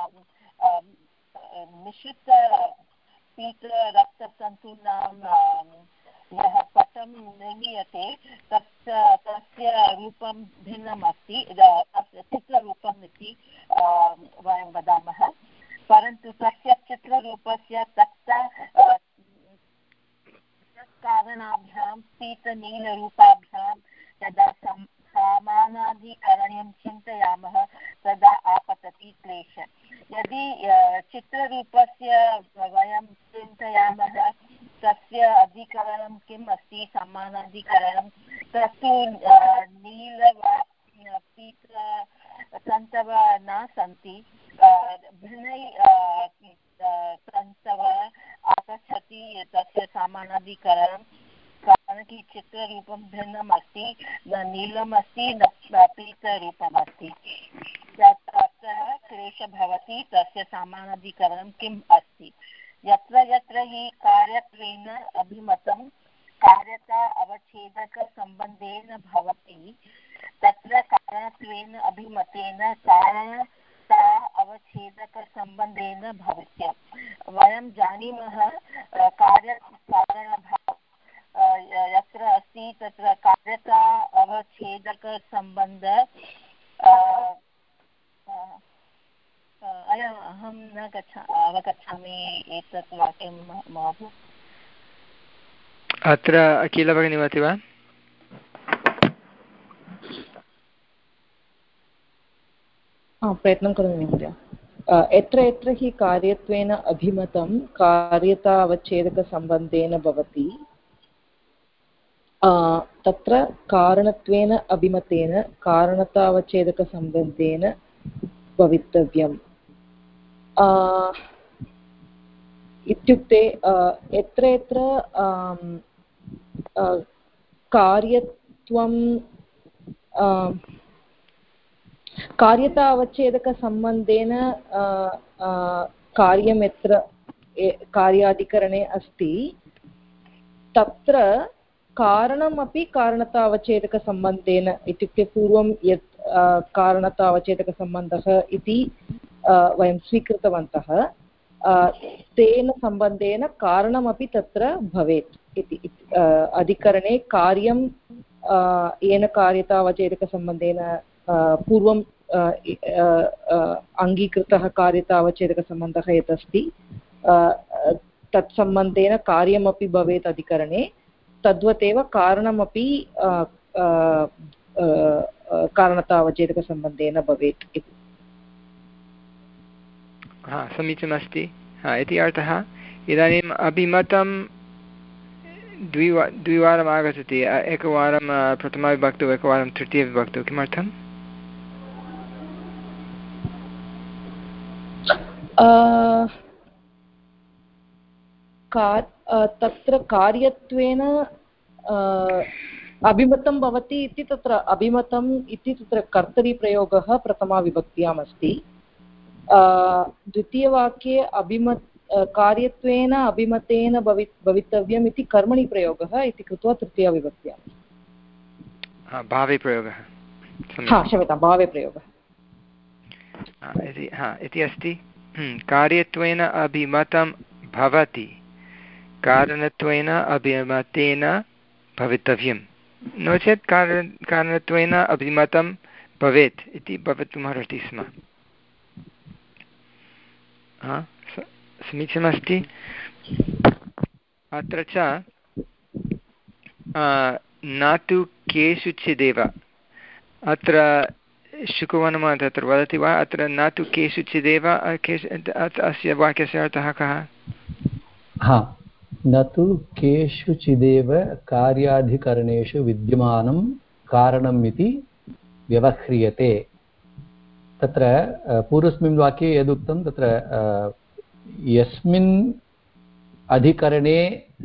मिश्रित पीतरक्ततन्तूनां यः पटं निर्मीयते तस्य तस्य रूपं भिन्नम् अस्ति, तस्य चित्ररूपम् इति वयं वदामः, परन्तु तस्य चित्ररूपस्य तत् कारणाभ्यां पीतनीलरूपाभ्यां यदा समानाधिकरणं चिन्तयामः तदा आपतति क्लेशः। यदि चित्ररूपस्य वयं चिन्तयामः तस्य अधिकरणं किम् अस्ति, समानाधिकरणं, तत्तु नील पीततन्तवः न सन्ति, भिन्नै तन्तवः आगच्छति तस्य समानाधिकरणं, कारण कि चित्ररूपं भिन्नम् अस्ति, न नीलम् अस्ति न पीतरूपम् अस्ति। ततः क्लेशः भवति तस्य समानाधिकरणं किम् अस्ति। यत्र यत्र हि कार्यत्वेन अभिमतं कार्यता अवच्छेदकसम्बन्धेन भवति तत्र कारणत्वेन अभिमतेन कारणता अवच्छेदकसम्बन्धेन भविष्यति। वयं जानीमः कार्यकारणभावः यत्र अस्ति तत्र कार्यता अवच्छेदकसम्बन्धः। अयम् अहं न गच्छ अवगच्छामि एतत् वाक्यं महोदय। अत्र अखिल भगिनी वदति वा? प्रयत्नं करोमि महोदय। यत्र यत्र हि कार्यत्वेन अभिमतं कार्यता अवच्छेदकसम्बन्धेन भवति तत्र कारणत्वेन अभिमतेन कारणता अवच्छेदकसम्बन्धेन भवितव्यम् इत्युक्ते यत्र यत्र कार्यत्वं कार्यता अवच्छेदकसम्बन्धेन कार्यं यत्र कार्याधिकरणे अस्ति तत्र कारणमपि कारणता अवच्छेदकसम्बन्धेन, इत्युक्ते पूर्वं यत् कारणता अवच्छेदकसम्बन्धः इति वयं स्वीकृतवन्तः तेन सम्बन्धेन कारणमपि तत्र भवेत् इति। अधिकरणे कार्यं येन कार्यता अवच्छेदकसम्बन्धेन पूर्वं अङ्गीकृतः कार्यता अवच्छेदकसम्बन्धः यत् अस्ति तत्सम्बन्धेन कार्यमपि भवेत् अधिकरणे, तद्वदेव कारणमपि कारणता अवच्छेदकसम्बन्धेन भवेत् इति। हा, समीचीनमस्ति। हा, इति अर्थः। इदानीम् अभिमतं द्विवा द्विवारम् आगच्छति एकवारं प्रथमविभक्तौ एकवारं तृतीयविभक्तौ किमर्थम् तत्र कार्यत्वेन अभिमतं भवति इति तत्र अभिमतम् इति तत्र कर्तरिप्रयोगः प्रथमाविभक्त्याम् अस्ति द्वितीयवाक्ये अभिमत कार्यत्वेन अभिमतेन भवि भवितव्यम् इति कर्मणि प्रयोगः इति कृत्वा तृतीयाविभक्त्यां भावे प्रयोगः हा क्षम्यतां भावे प्रयोगः इति हा इति अस्ति कार्यत्वेन अभिमतं भवति कारणत्वेन अभिमतेन भवितव्यं नो चेत् कारण कारणत्वेन अभिमतं भवेत् इति भवितुमर्हति स्म समीचीनमस्ति अत्र च न तु केषुचिदेव अत्र शुकवनमा तत्र वदति वा अत्र न तु केषुचिदेव अस्य वाक्यस्य अर्थः कः हा न तु केषुचिदेव कार्याधिकरणेषु विद्यमानं कारणम् इति व्यवह्रियते तत्र पूर्वस्मिन् वाक्ये यदुक्तं तत्र यस्मिन् अधिकरणे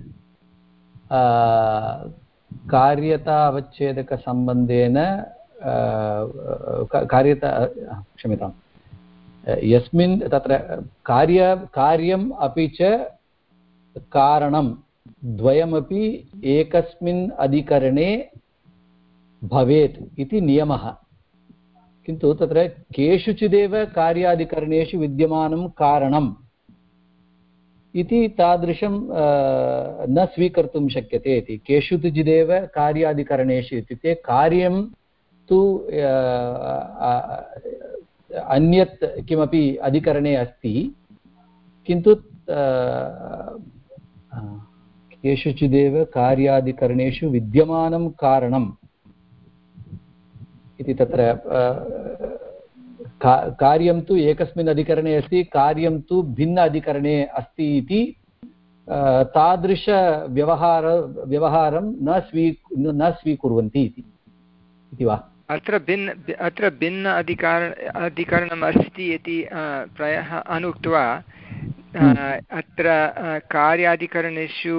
कार्यतावच्छेदकसम्बन्धेन कार्यता क्षम्यतां यस्मिन् तत्र कार्य कार्यम् अपि च कारणं द्वयमपि एकस्मिन् अधिकरणे भवेत् इति नियमः किन्तु तत्र केषुचिदेव कार्याधिकरणेषु विद्यमानं कारणम् इति तादृशं न स्वीकर्तुं शक्यते इति केषुचिदेव कार्याधिकरणेषु इत्युक्ते कार्यं तु अन्यत् किमपि अधिकरणे अस्ति किन्तु केषुचिदेव कार्याधिकरणेषु विद्यमानं कारणम् इति तत्र कार्यं तु एकस्मिन् अधिकरणे अस्ति कार्यं तु भिन्न अधिकरणे अस्ति इति तादृशव्यवहार व्यवहारं न स्वी न स्वीकुर्वन्ति इति वा अत्र भिन्न अत्र भिन्न अधिकार अधिकरणम् अस्ति इति प्रायः अनुक्त्वा अत्र कार्याधिकरणेषु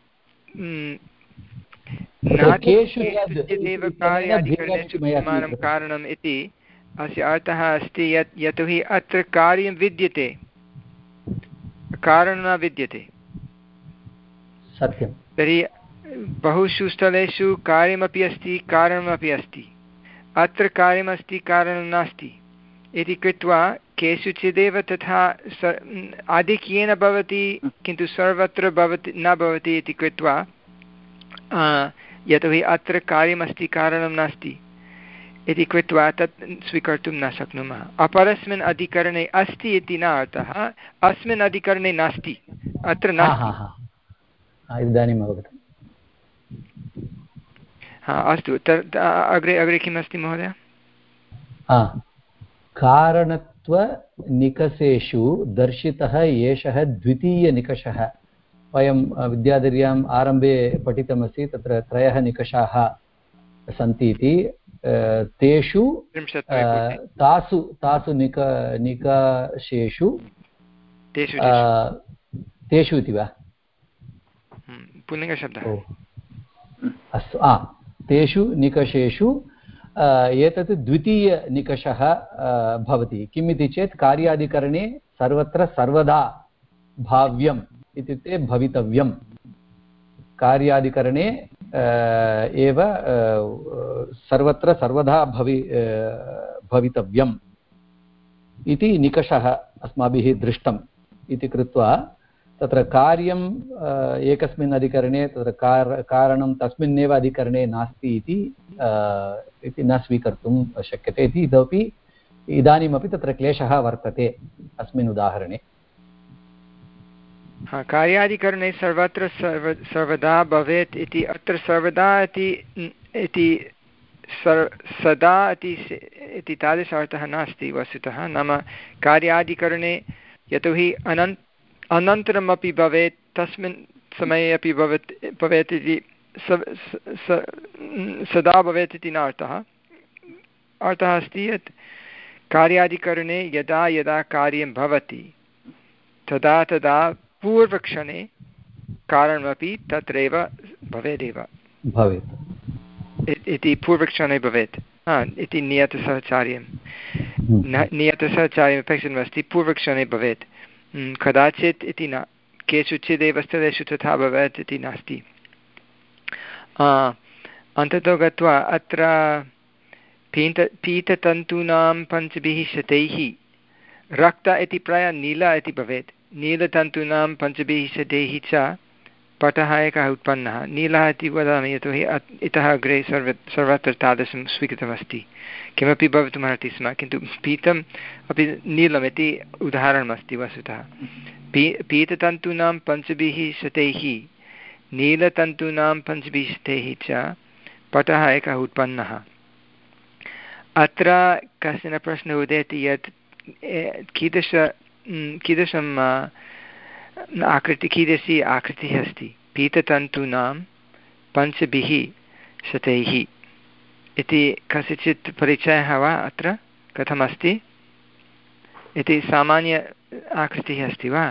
केषुचिदेव कार्याधिकरणेषु विद्यमानं कारणम् इति अस्य अर्थः अस्ति यत् यतोहि अत्र कार्यं विद्यते कारणं न विद्यते सत्यं तर्हि बहुषु स्थलेषु कार्यमपि अस्ति कारणमपि अस्ति अत्र कार्यमस्ति कारणं नास्ति इति कृत्वा केषुचिदेव तथा आधिक्येन भवति किन्तु सर्वत्र भवति न भवति इति कृत्वा यतोहि अत्र कार्यमस्ति कारणं नास्ति इति कृत्वा तत् स्वीकर्तुं न शक्नुमः अपरस्मिन् अधिकरणे अस्ति इति न अर्थः अस्मिन् अधिकरणे नास्ति अत्र नास्ति इदानीम् अवगतम् हा अस्तु तत् अग्रे अग्रे किमस्ति महोदय कारणत्वनिकषेषु दर्शितः एषः द्वितीयनिकषः वयं विद्याधर्याम् आरम्भे पठितमस्ति तत्र त्रयः निकषाः सन्ति इति तेषु तासु तासु निक निकषेषु तेषु इति वा पुल्लिङ्गशब्दः अस्तु आ तेषु निकषेषु एतत् द्वितीयनिकषः भवति किम् इति चेत् कार्याधिकरणे सर्वत्र सर्वदा भाव्यम् इत्युक्ते भवितव्यं कार्याधिकरणे एव सर्वत्र सर्वदा भवि भवितव्यम् इति निकषः अस्माभिः दृष्टम् इति कृत्वा तत्र कार्यम् एकस्मिन् अधिकरणे तत्र कार कारणं तस्मिन्नेव अधिकरणे नास्ति इति इति न स्वीकर्तुं शक्यते इति इतोपि इदानीमपि तत्र क्लेशः वर्तते अस्मिन् उदाहरणे हा कार्याधिकरणे सर्वत्र सर्व सर्वदा भवेत् इति अत्र सर्वदा इति सदा इति तादृश अर्थः नास्ति वस्तुतः नाम कार्याधिकरणे यतोहि अनन् अनन्तरमपि भवेत् तस्मिन् समये अपि भवेत् भवेत् इति सदा भवेत् इति न अर्थः। अर्थः अस्ति यत् कार्यादिकरणे यदा यदा कार्यं भवति तदा तदा पूर्वक्षणे कारणमपि तत्रैव भवेदेव भवेत् इति पूर्वक्षणे भवेत् इति नियतसहचार्यं न नियतसहचार्यम् अपेक्षितमस्ति पूर्वक्षणे भवेत् कदाचित् इति न केषुचिदेव स्थलेषु तथा भवेत् इति नास्ति। अन्ततो गत्वा अत्र पीत पीततन्तूनां पञ्चभिः शतैः रक्त इति प्रायः नील इति भवेत्। नीलतन्तूनां पञ्चभिः शतैः च पटः एकः उत्पन्नः। नीलः इति वदामि यतोहि इतः अग्रे सर्व सर्वत्र तादृशं स्वीकृतमस्ति। किमपि भवितुमर्हति स्म, किन्तु पीतम् अपि नीलमिति उदाहरणमस्ति वस्तुतः। पी पीततन्तूनां पञ्चभिः शतैः नीलतन्तूनां पञ्चभिः शतैः च पटः एकः उत्पन्नः। अत्र कश्चन प्रश्नः उदेति यत् कीदृश कीदृशम् आकृतिः कीदृशी आकृतिः अस्ति पीततन्तूनां पञ्चभिः शतैः इति कस्यचित् परिचयः वा अत्र कथमस्ति इति सामान्य आकृतिः अस्ति वा?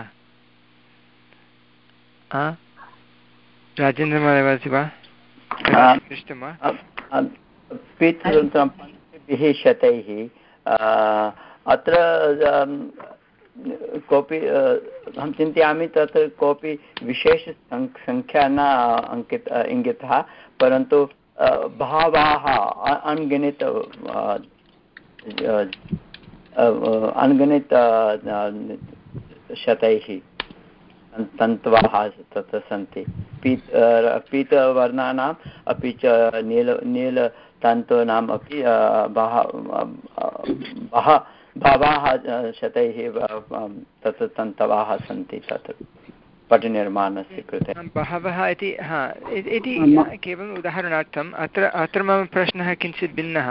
राजेन्द्रमहोदय वदति वा? पृष्टं वा? पीततन्तूनां पञ्चभिः शतैः अत्र कोऽपि अहं चिन्तयामि तत्र कोऽपि विशेष सङ्ख्या न अङ्कित इङ्गितः, परन्तु बहवः अनगिनित अनगिनित शतैः तन्तवः तत्र सन्ति। पीत पीतवर्णानाम् अपि च नील नीलतन्तूनाम् अपि बह बहवः शतैः तत्र तन्तवः सन्ति तत्र पटनिर्माणस्य कृते। बहवः इति हा इति केवलम् उदाहरणार्थम्। अत्र अत्र मम प्रश्नः किञ्चित् भिन्नः।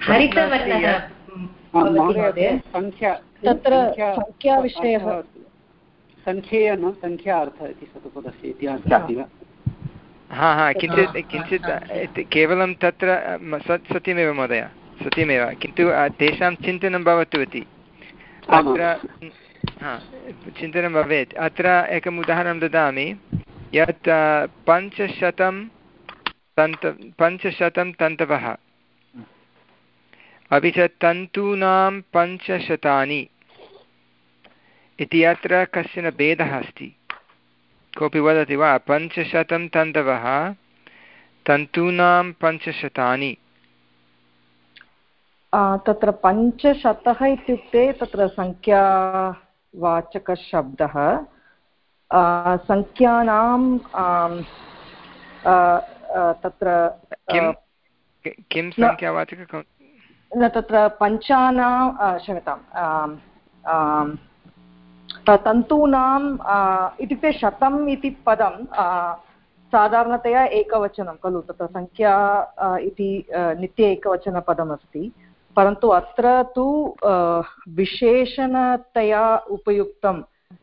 तत्र संख्याविषयः सङ्ख्येय न संख्या अर्थः इति शतपदस्य इतिहासः अस्ति वा? हा हा किञ्चित् किञ्चित् केवलं तत्र सत्यमेव महोदय, सत्यमेव, किन्तु तेषां चिन्तनं भवतु इति अत्र हा चिन्तनं भवेत्। अत्र एकम् उदाहरणं ददामि यत् पञ्चशतं तन्त पञ्चशतं तन्तवः अपि च तन्तूनां पञ्चशतानि इति अत्र कश्चन भेदः अस्ति। कोऽपि वदति वा? पञ्चशतं तन्तवः तन्तूनां पञ्चशतानि। तत्र पञ्चशतः इत्युक्ते तत्र संख्यावाचकशब्दः। संख्यानां तत्र किं संख्यावाचक न तत्र पञ्चानां क्षम्यतां तन्तूनां इत्युक्ते शतम् इति पदं साधारणतया एकवचनं खलु। तत्र संख्या इति नित्य एकवचनपदमस्ति, परन्तु अत्र तु विशेषणतया उपयुक्तं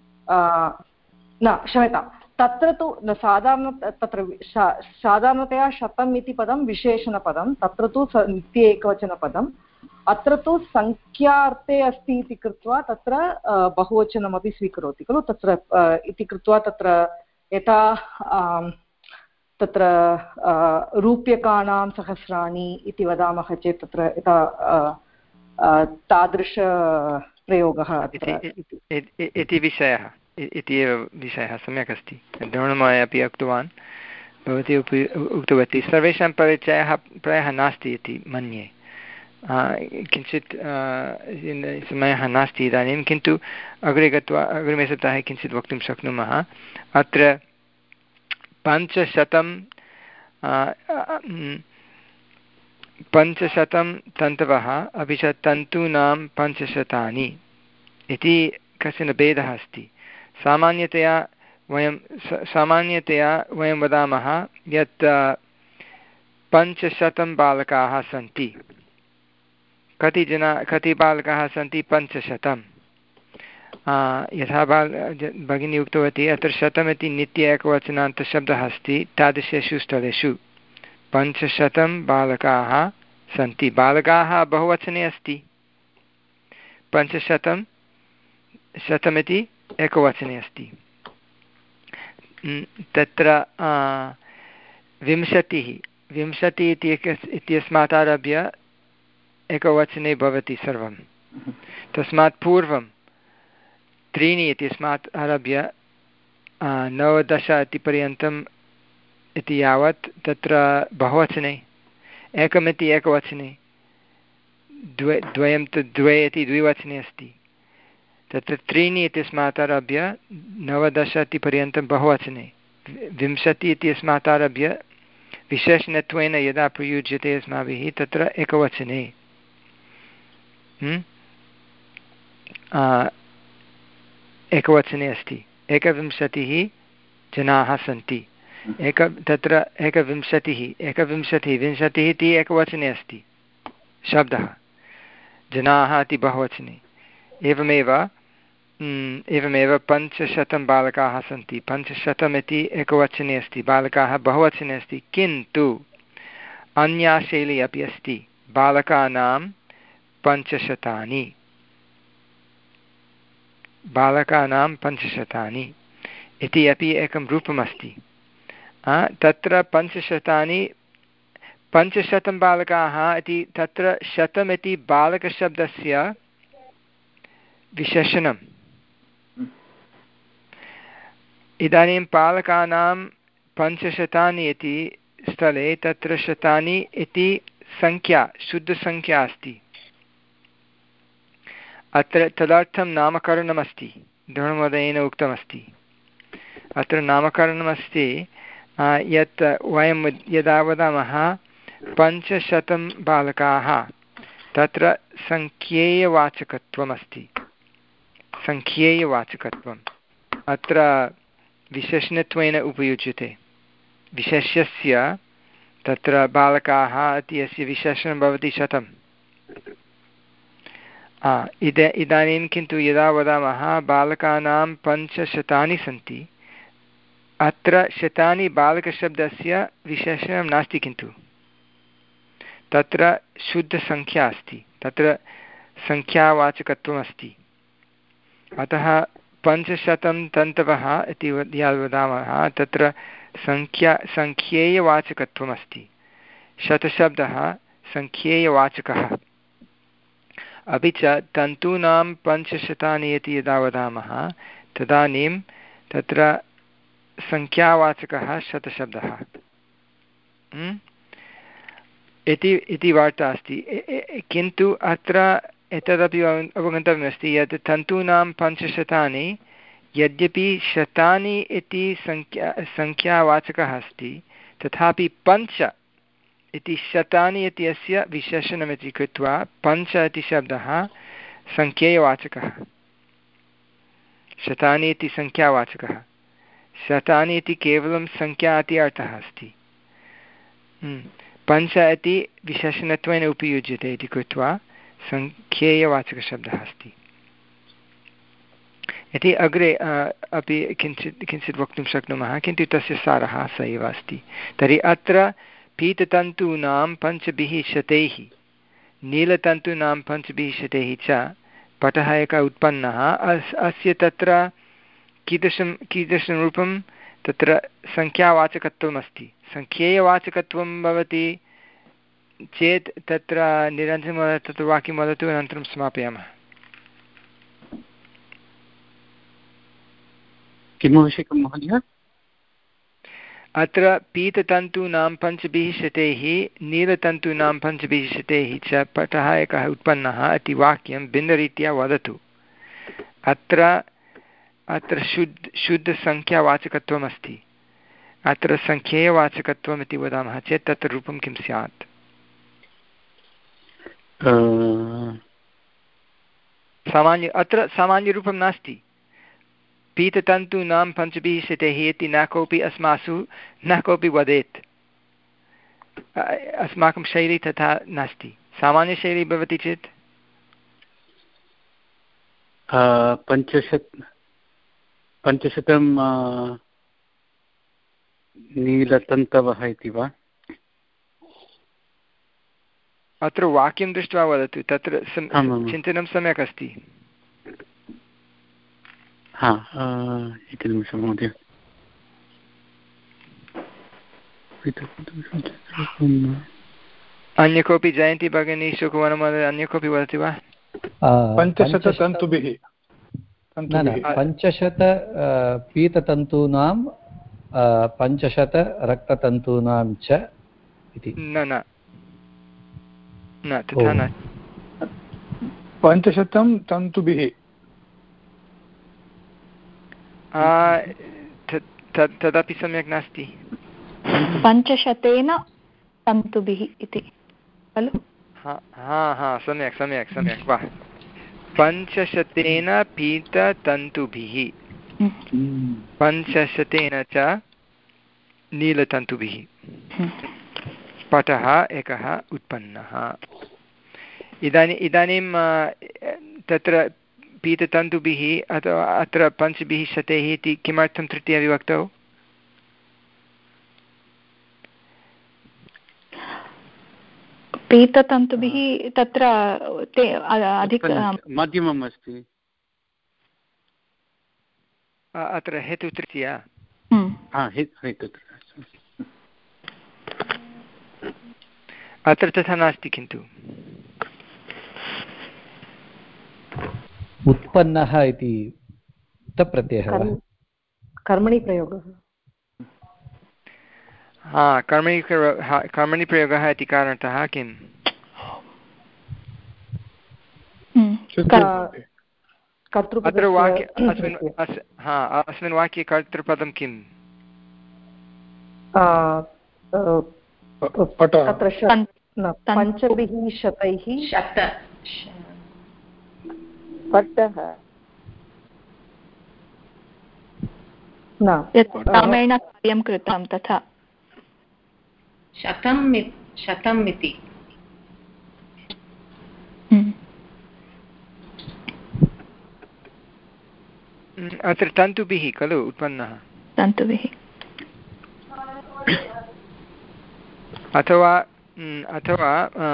न क्षम्यतां तत्र तु साधारण तत्र साधारणतया शतम् इति पदं विशेषणपदं, तत्र तु नित्य एकवचनपदम्। अत्र तु संख्यार्थे अस्ति इति कृत्वा तत्र बहुवचनमपि स्वीकरोति खलु। तत्र इति कृत्वा तत्र यथा तत्र रूप्यकाणां सहस्राणि इति वदामः चेत् तत्र यथा तादृशप्रयोगः इति विषयः इति एव विषयः सम्यक् अस्ति। द्रोणमहोदय अपि उक्तवान्, भवती अपि उक्तवती। सर्वेषां परिचयः प्रायः नास्ति इति मन्ये। किञ्चित् समयः नास्ति इदानीं, किन्तु अग्रे गत्वा अग्रिमे सप्ताहे किञ्चित् वक्तुं शक्नुमः। अत्र पञ्चशतं पञ्चशतं तन्तवः अपि च तन्तूनां पञ्चशतानि इति कश्चन भेदः अस्ति। सामान्यतया वयं सामान्यतया वयं वदामः यत् पञ्चशतं बालकाः सन्ति। कति जना कति बालकाः सन्ति? पञ्चशतं। यथा बाल भगिनी उक्तवती अत्र शतमिति नित्य एकवचनान्तशब्दः अस्ति तादृशेषु स्थलेषु पञ्चशतं बालकाः सन्ति। बालकाः बहुवचने अस्ति, पञ्चशतं शतमिति एकवचने अस्ति। तत्र विंशतिः विंशतिः इति इत्यस्मात् आरभ्य एकवचने भवति सर्वं। तस्मात् पूर्वं त्रीणि इत्यस्मात् आरभ्य नवदश इति पर्यन्तम् इति यावत् तत्र बहुवचने, एकमिति एकवचने, द्वे द्वयं तु द्वे इति द्विवचने अस्ति। तत्र त्रीणि इत्यस्मात् आरभ्य नवदश इति पर्यन्तं बहुवचने, विंशतिः इत्यस्मात् आरभ्य विशेषणत्वेन यदा प्रयुज्यते अस्माभिः तत्र एकवचने। एकवचने अस्ति, एकविंशतिः जनाः सन्ति। एक तत्र एकविंशतिः एकविंशतिः विंशतिः इति एकवचने अस्ति शब्दः, जनाः इति बहुवचने। एवमेव एवमेव पञ्चशतं बालकाः सन्ति, पञ्चशतम् इति एकवचने अस्ति, बालकाः बहुवचने अस्ति। किन्तु अन्या शैली अपि अस्ति, बालकानां पञ्चशतानि, बालकानां पञ्चशतानि इति अपि एकं रूपमस्ति। तत्र पञ्चशतानि पञ्चशतं बालकाः इति तत्र शतमिति बालकशब्दस्य विशेषणम्। इदानीं बालकानां पञ्चशतानि इति स्थले तत्र शतानि इति संख्या, शुद्धसंख्या अस्ति। अत्र तदर्थं नामकरणमस्ति, द्रोणमहोदयेन उक्तमस्ति। अत्र नामकरणमस्ति यत् वयं यदा वदामः पञ्चशतं बालकाः, तत्र सङ्ख्येयवाचकत्वमस्ति, सङ्ख्येयवाचकत्वम् अत्र विशेषणत्वेन उपयुज्यते। विशेष्यस्य तत्र बालकाः इति अस्य विशेषणं भवति शतं। इद इदानीं किन्तु यदा वदामः बालकानां पञ्चशतानि सन्ति, अत्र शतानि बालकशब्दस्य विशेषणं नास्ति, किन्तु तत्र शुद्धसङ्ख्या अस्ति, तत्र सङ्ख्यावाचकत्वमस्ति। अतः पञ्चशतं तन्तवः इति यद् वदामः तत्र सङ्ख्या सङ्ख्येयवाचकत्वमस्ति। शतशब्दः सङ्ख्येयवाचकः। अपि च तन्तूनां पञ्चशतानि इति यदा वदामः तदानीं तत्र सङ्ख्यावाचकः शतशब्दः इति इति वार्ता अस्ति। किन्तु अत्र एतदपि अवगन्तव्यमस्ति यत् तन्तूनां पञ्चशतानि यद्यपि शतानि इति सङ्ख्या सङ्ख्यावाचकः अस्ति, तथापि पञ्च इति शतानि इति अस्य विशेषणमिति कृत्वा पञ्च इति शब्दः सङ्ख्येयवाचकः, शतानि इति सङ्ख्यावाचकः, शतानि इति केवलं सङ्ख्या इति अर्थः अस्ति। पञ्च इति विशेषणत्वेन उपयुज्यते इति कृत्वा सङ्ख्येयवाचकशब्दः अस्ति इति अग्रे अपि किञ्चित् किञ्चित् वक्तुं शक्नुमः, किन्तु तस्य सारः स एव अस्ति। तर्हि अत्र पीततन्तूनां पञ्चभिः शतैः, नीलतन्तूनां पञ्चभिः शतैः च पटः एकः उत्पन्नः। अस् अस्य तत्र कीदृशं कीदृशं रूपं, तत्र सङ्ख्यावाचकत्वम् अस्ति। सङ्ख्येयवाचकत्वं भवति चेत् तत्र निरञ्जनमहोदय तत्र वाक्यं वदतु, अनन्तरं समापयामः। किम् आवश्यकं महोदय? अत्र पीततन्तूनां पञ्चभिः शतैः, नीलतन्तूनां पञ्चभिः शतैः च पटः एकः उत्पन्नः इति वाक्यं भिन्नरीत्या वदतु। अत्र अत्र शुद्ध शुद्धसङ्ख्यावाचकत्वम् अस्ति। अत्र सङ्ख्येयवाचकत्वम् इति वदामः चेत् तत्र रूपं किं स्यात्? सामान्य अत्र सामान्यरूपं नास्ति। पीततन्तूनां पञ्चभिः शतैः इति न कोऽपि अस्मासु न कोऽपि वदेत्। अस्माकं शैली तथा नास्ति। सामान्यशैली भवति चेत् पञ्चशत् पञ्चशतं नीलतन्तवः इति वा? अत्र वाक्यं दृष्ट्वा वदतु, तत्र चिन्तनं सम्यक् अस्ति। हा, एकनिमिषं महोदय। अन्य कोऽपि जयन्ती भगिनी शुकवनमहोदय अन्य कोऽपि वदति वा? पञ्चशततन्तुभिः न न पञ्चशत पीततन्तूनां पञ्चशत रक्ततन्तूनां च इति। न न न तथा न। पञ्चशतं तन्तुभिः तदपि सम्यक् नास्ति। पञ्चशतेन तन्तुभिः इति खलु? हा हा सम्यक् सम्यक् सम्यक् वा। पञ्चशतेन पीततन्तुभिः पञ्चशतेन च नीलतन्तुभिः पटः एकः उत्पन्नः। इदानीम् इदानीं तत्र पीततन्तुभिः अथवा अत्र पञ्चभिः शतैः इति किमर्थं तृतीयविभक्तौ? पीततन्तुभिः तत्र ते अधिक मध्यमम् अस्ति अत्र हेतु तृतीया। अत्र तथा नास्ति किन्तु उत्पन्नः इति तप्रत्ययः वा? कर्मणि प्रयोगः। हा कर्मणि कर्मणि प्रयोगः इति कारणतः किम् अत्र वाक्ये अस्मिन् हा अस्मिन् वाक्ये कर्तृपदं किम्? पञ्चभिः शतैः शत पटः रामेण कार्यं कृतं तथा शतं शतम् इति। अत्र तन्तुभिः खलु उत्पन्नः तन्तुभिः अथवा अथवा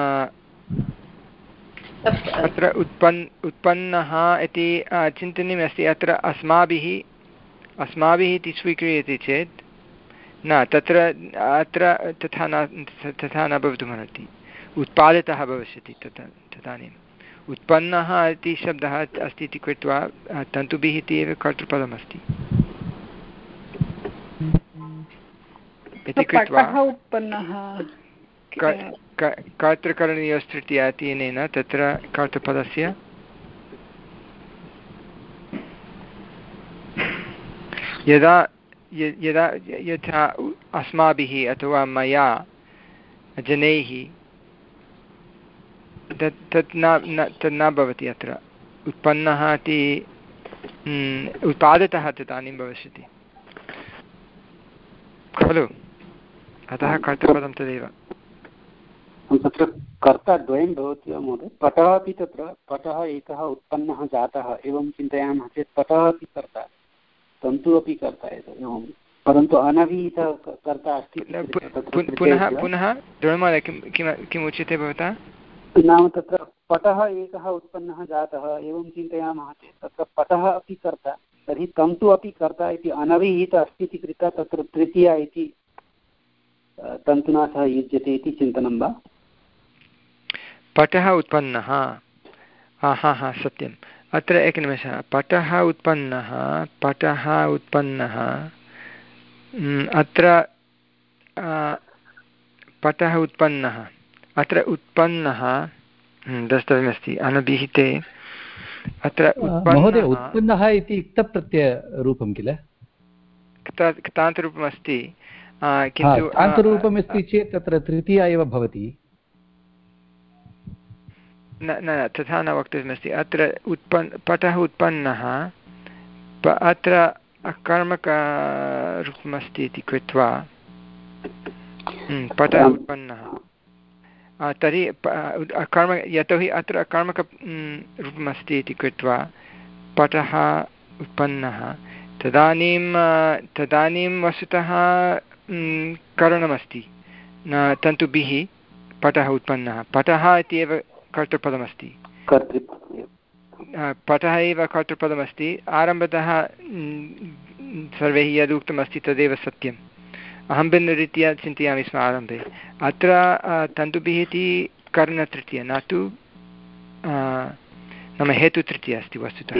अत्र उत्पन् उत्पन्नः इति चिन्तनीयमस्ति। अत्र अस्माभिः अस्माभिः इति स्वीक्रियते चेत् न तत्र अत्र तथा न तथा न भवितुमर्हति। उत्पादितः भविष्यति तथा तदानीम् उत्पन्नः इति शब्दः अस्ति इति कृत्वा तन्तुभिः इति एव कर्तृपदमस्ति इति कृत्वा कर्तृकरणीयस्तृतीया इत्यनेन तत्र कर्तृपदस्य यदा यदा यथा अस्माभिः अथवा मया जनैः तत् तत् न तत् न भवति। अत्र उत्पन्नः इति उत्पादितः तदानीं भविष्यति खलु। अतः कर्तृपदं तदेव। तत्र कर्ता द्वयं भवति वा महोदय? पटः अपि तत्र पटः एकः उत्पन्नः जातः एवं चिन्तयामः चेत् पटः अपि कर्ता तन्तु अपि कर्ता एवं परन्तु अनभिहितः कर्ता अस्ति। पुनः पुनः द्रोणमहोदय किं किम् उच्यते भवता? नाम तत्र पटः एकः उत्पन्नः जातः एवं चिन्तयामः चेत् तत्र पटः अपि कर्ता तर्हि तन्तु अपि कर्ता इति अनभिहितः अस्ति इति कृत्वा तत्र तृतीया इति तन्तुना सह युज्यते इति चिन्तनं वा? पटः उत्पन्नः हा हा सत्यम्। अत्र एकनिमेषः। पटः उत्पन्नः पटः उत्पन्नः अत्र पटः उत्पन्नः अत्र उत्पन्नः द्रष्टव्यमस्ति अनभिहिते। अत्र महोदय उत्पन्नः इति इक्तप्रत्ययरूपं किल? क्तान्तरूपमस्ति किन्तु क्तान्तरूपमस्ति चेत् तत्र तृतीया एव भवति। न न तथा न वक्तव्यमस्ति। अत्र उत्पन् पटः उत्पन्नः अत्र अकर्मकरूपमस्ति इति कृत्वा पटः उत्पन्नः तर्हि कर्म यतोहि अत्र अकर्मक रूपमस्ति इति कृत्वा पटः उत्पन्नः तदानीं तदानीं वस्तुतः करणमस्ति न तन्तुभिः पटः उत्पन्नः पटः इत्येव कर्तृपदमस्ति पटः एव कर्तृपदमस्ति आरम्भतः सर्वैः यदुक्तमस्ति तदेव सत्यम् अहं भिन्नरीत्या चिन्तयामि स्म आरम्भे अत्र तन्तुभिः इति कर्णतृतीया न तु नाम हेतुतृतीया अस्ति वस्तुतः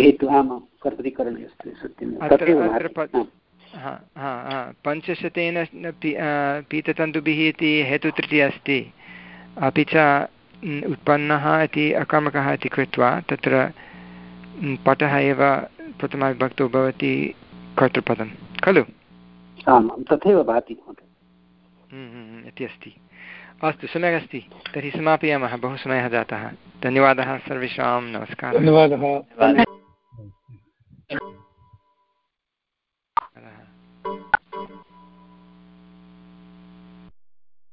पञ्चशतेन पीततन्तुभिः इति हेतुतृतीया अस्ति अपि च उत्पन्नः इति अकर्मकः इति कृत्वा तत्र पटः एव प्रथमाविभक्तौ भवति कर्तृपदं खलु तथैव भाति इति अस्ति अस्तु सम्यक् अस्ति तर्हि समापयामः बहु समयः जातः धन्यवादः सर्वेषां नमस्कारः धन्यवादः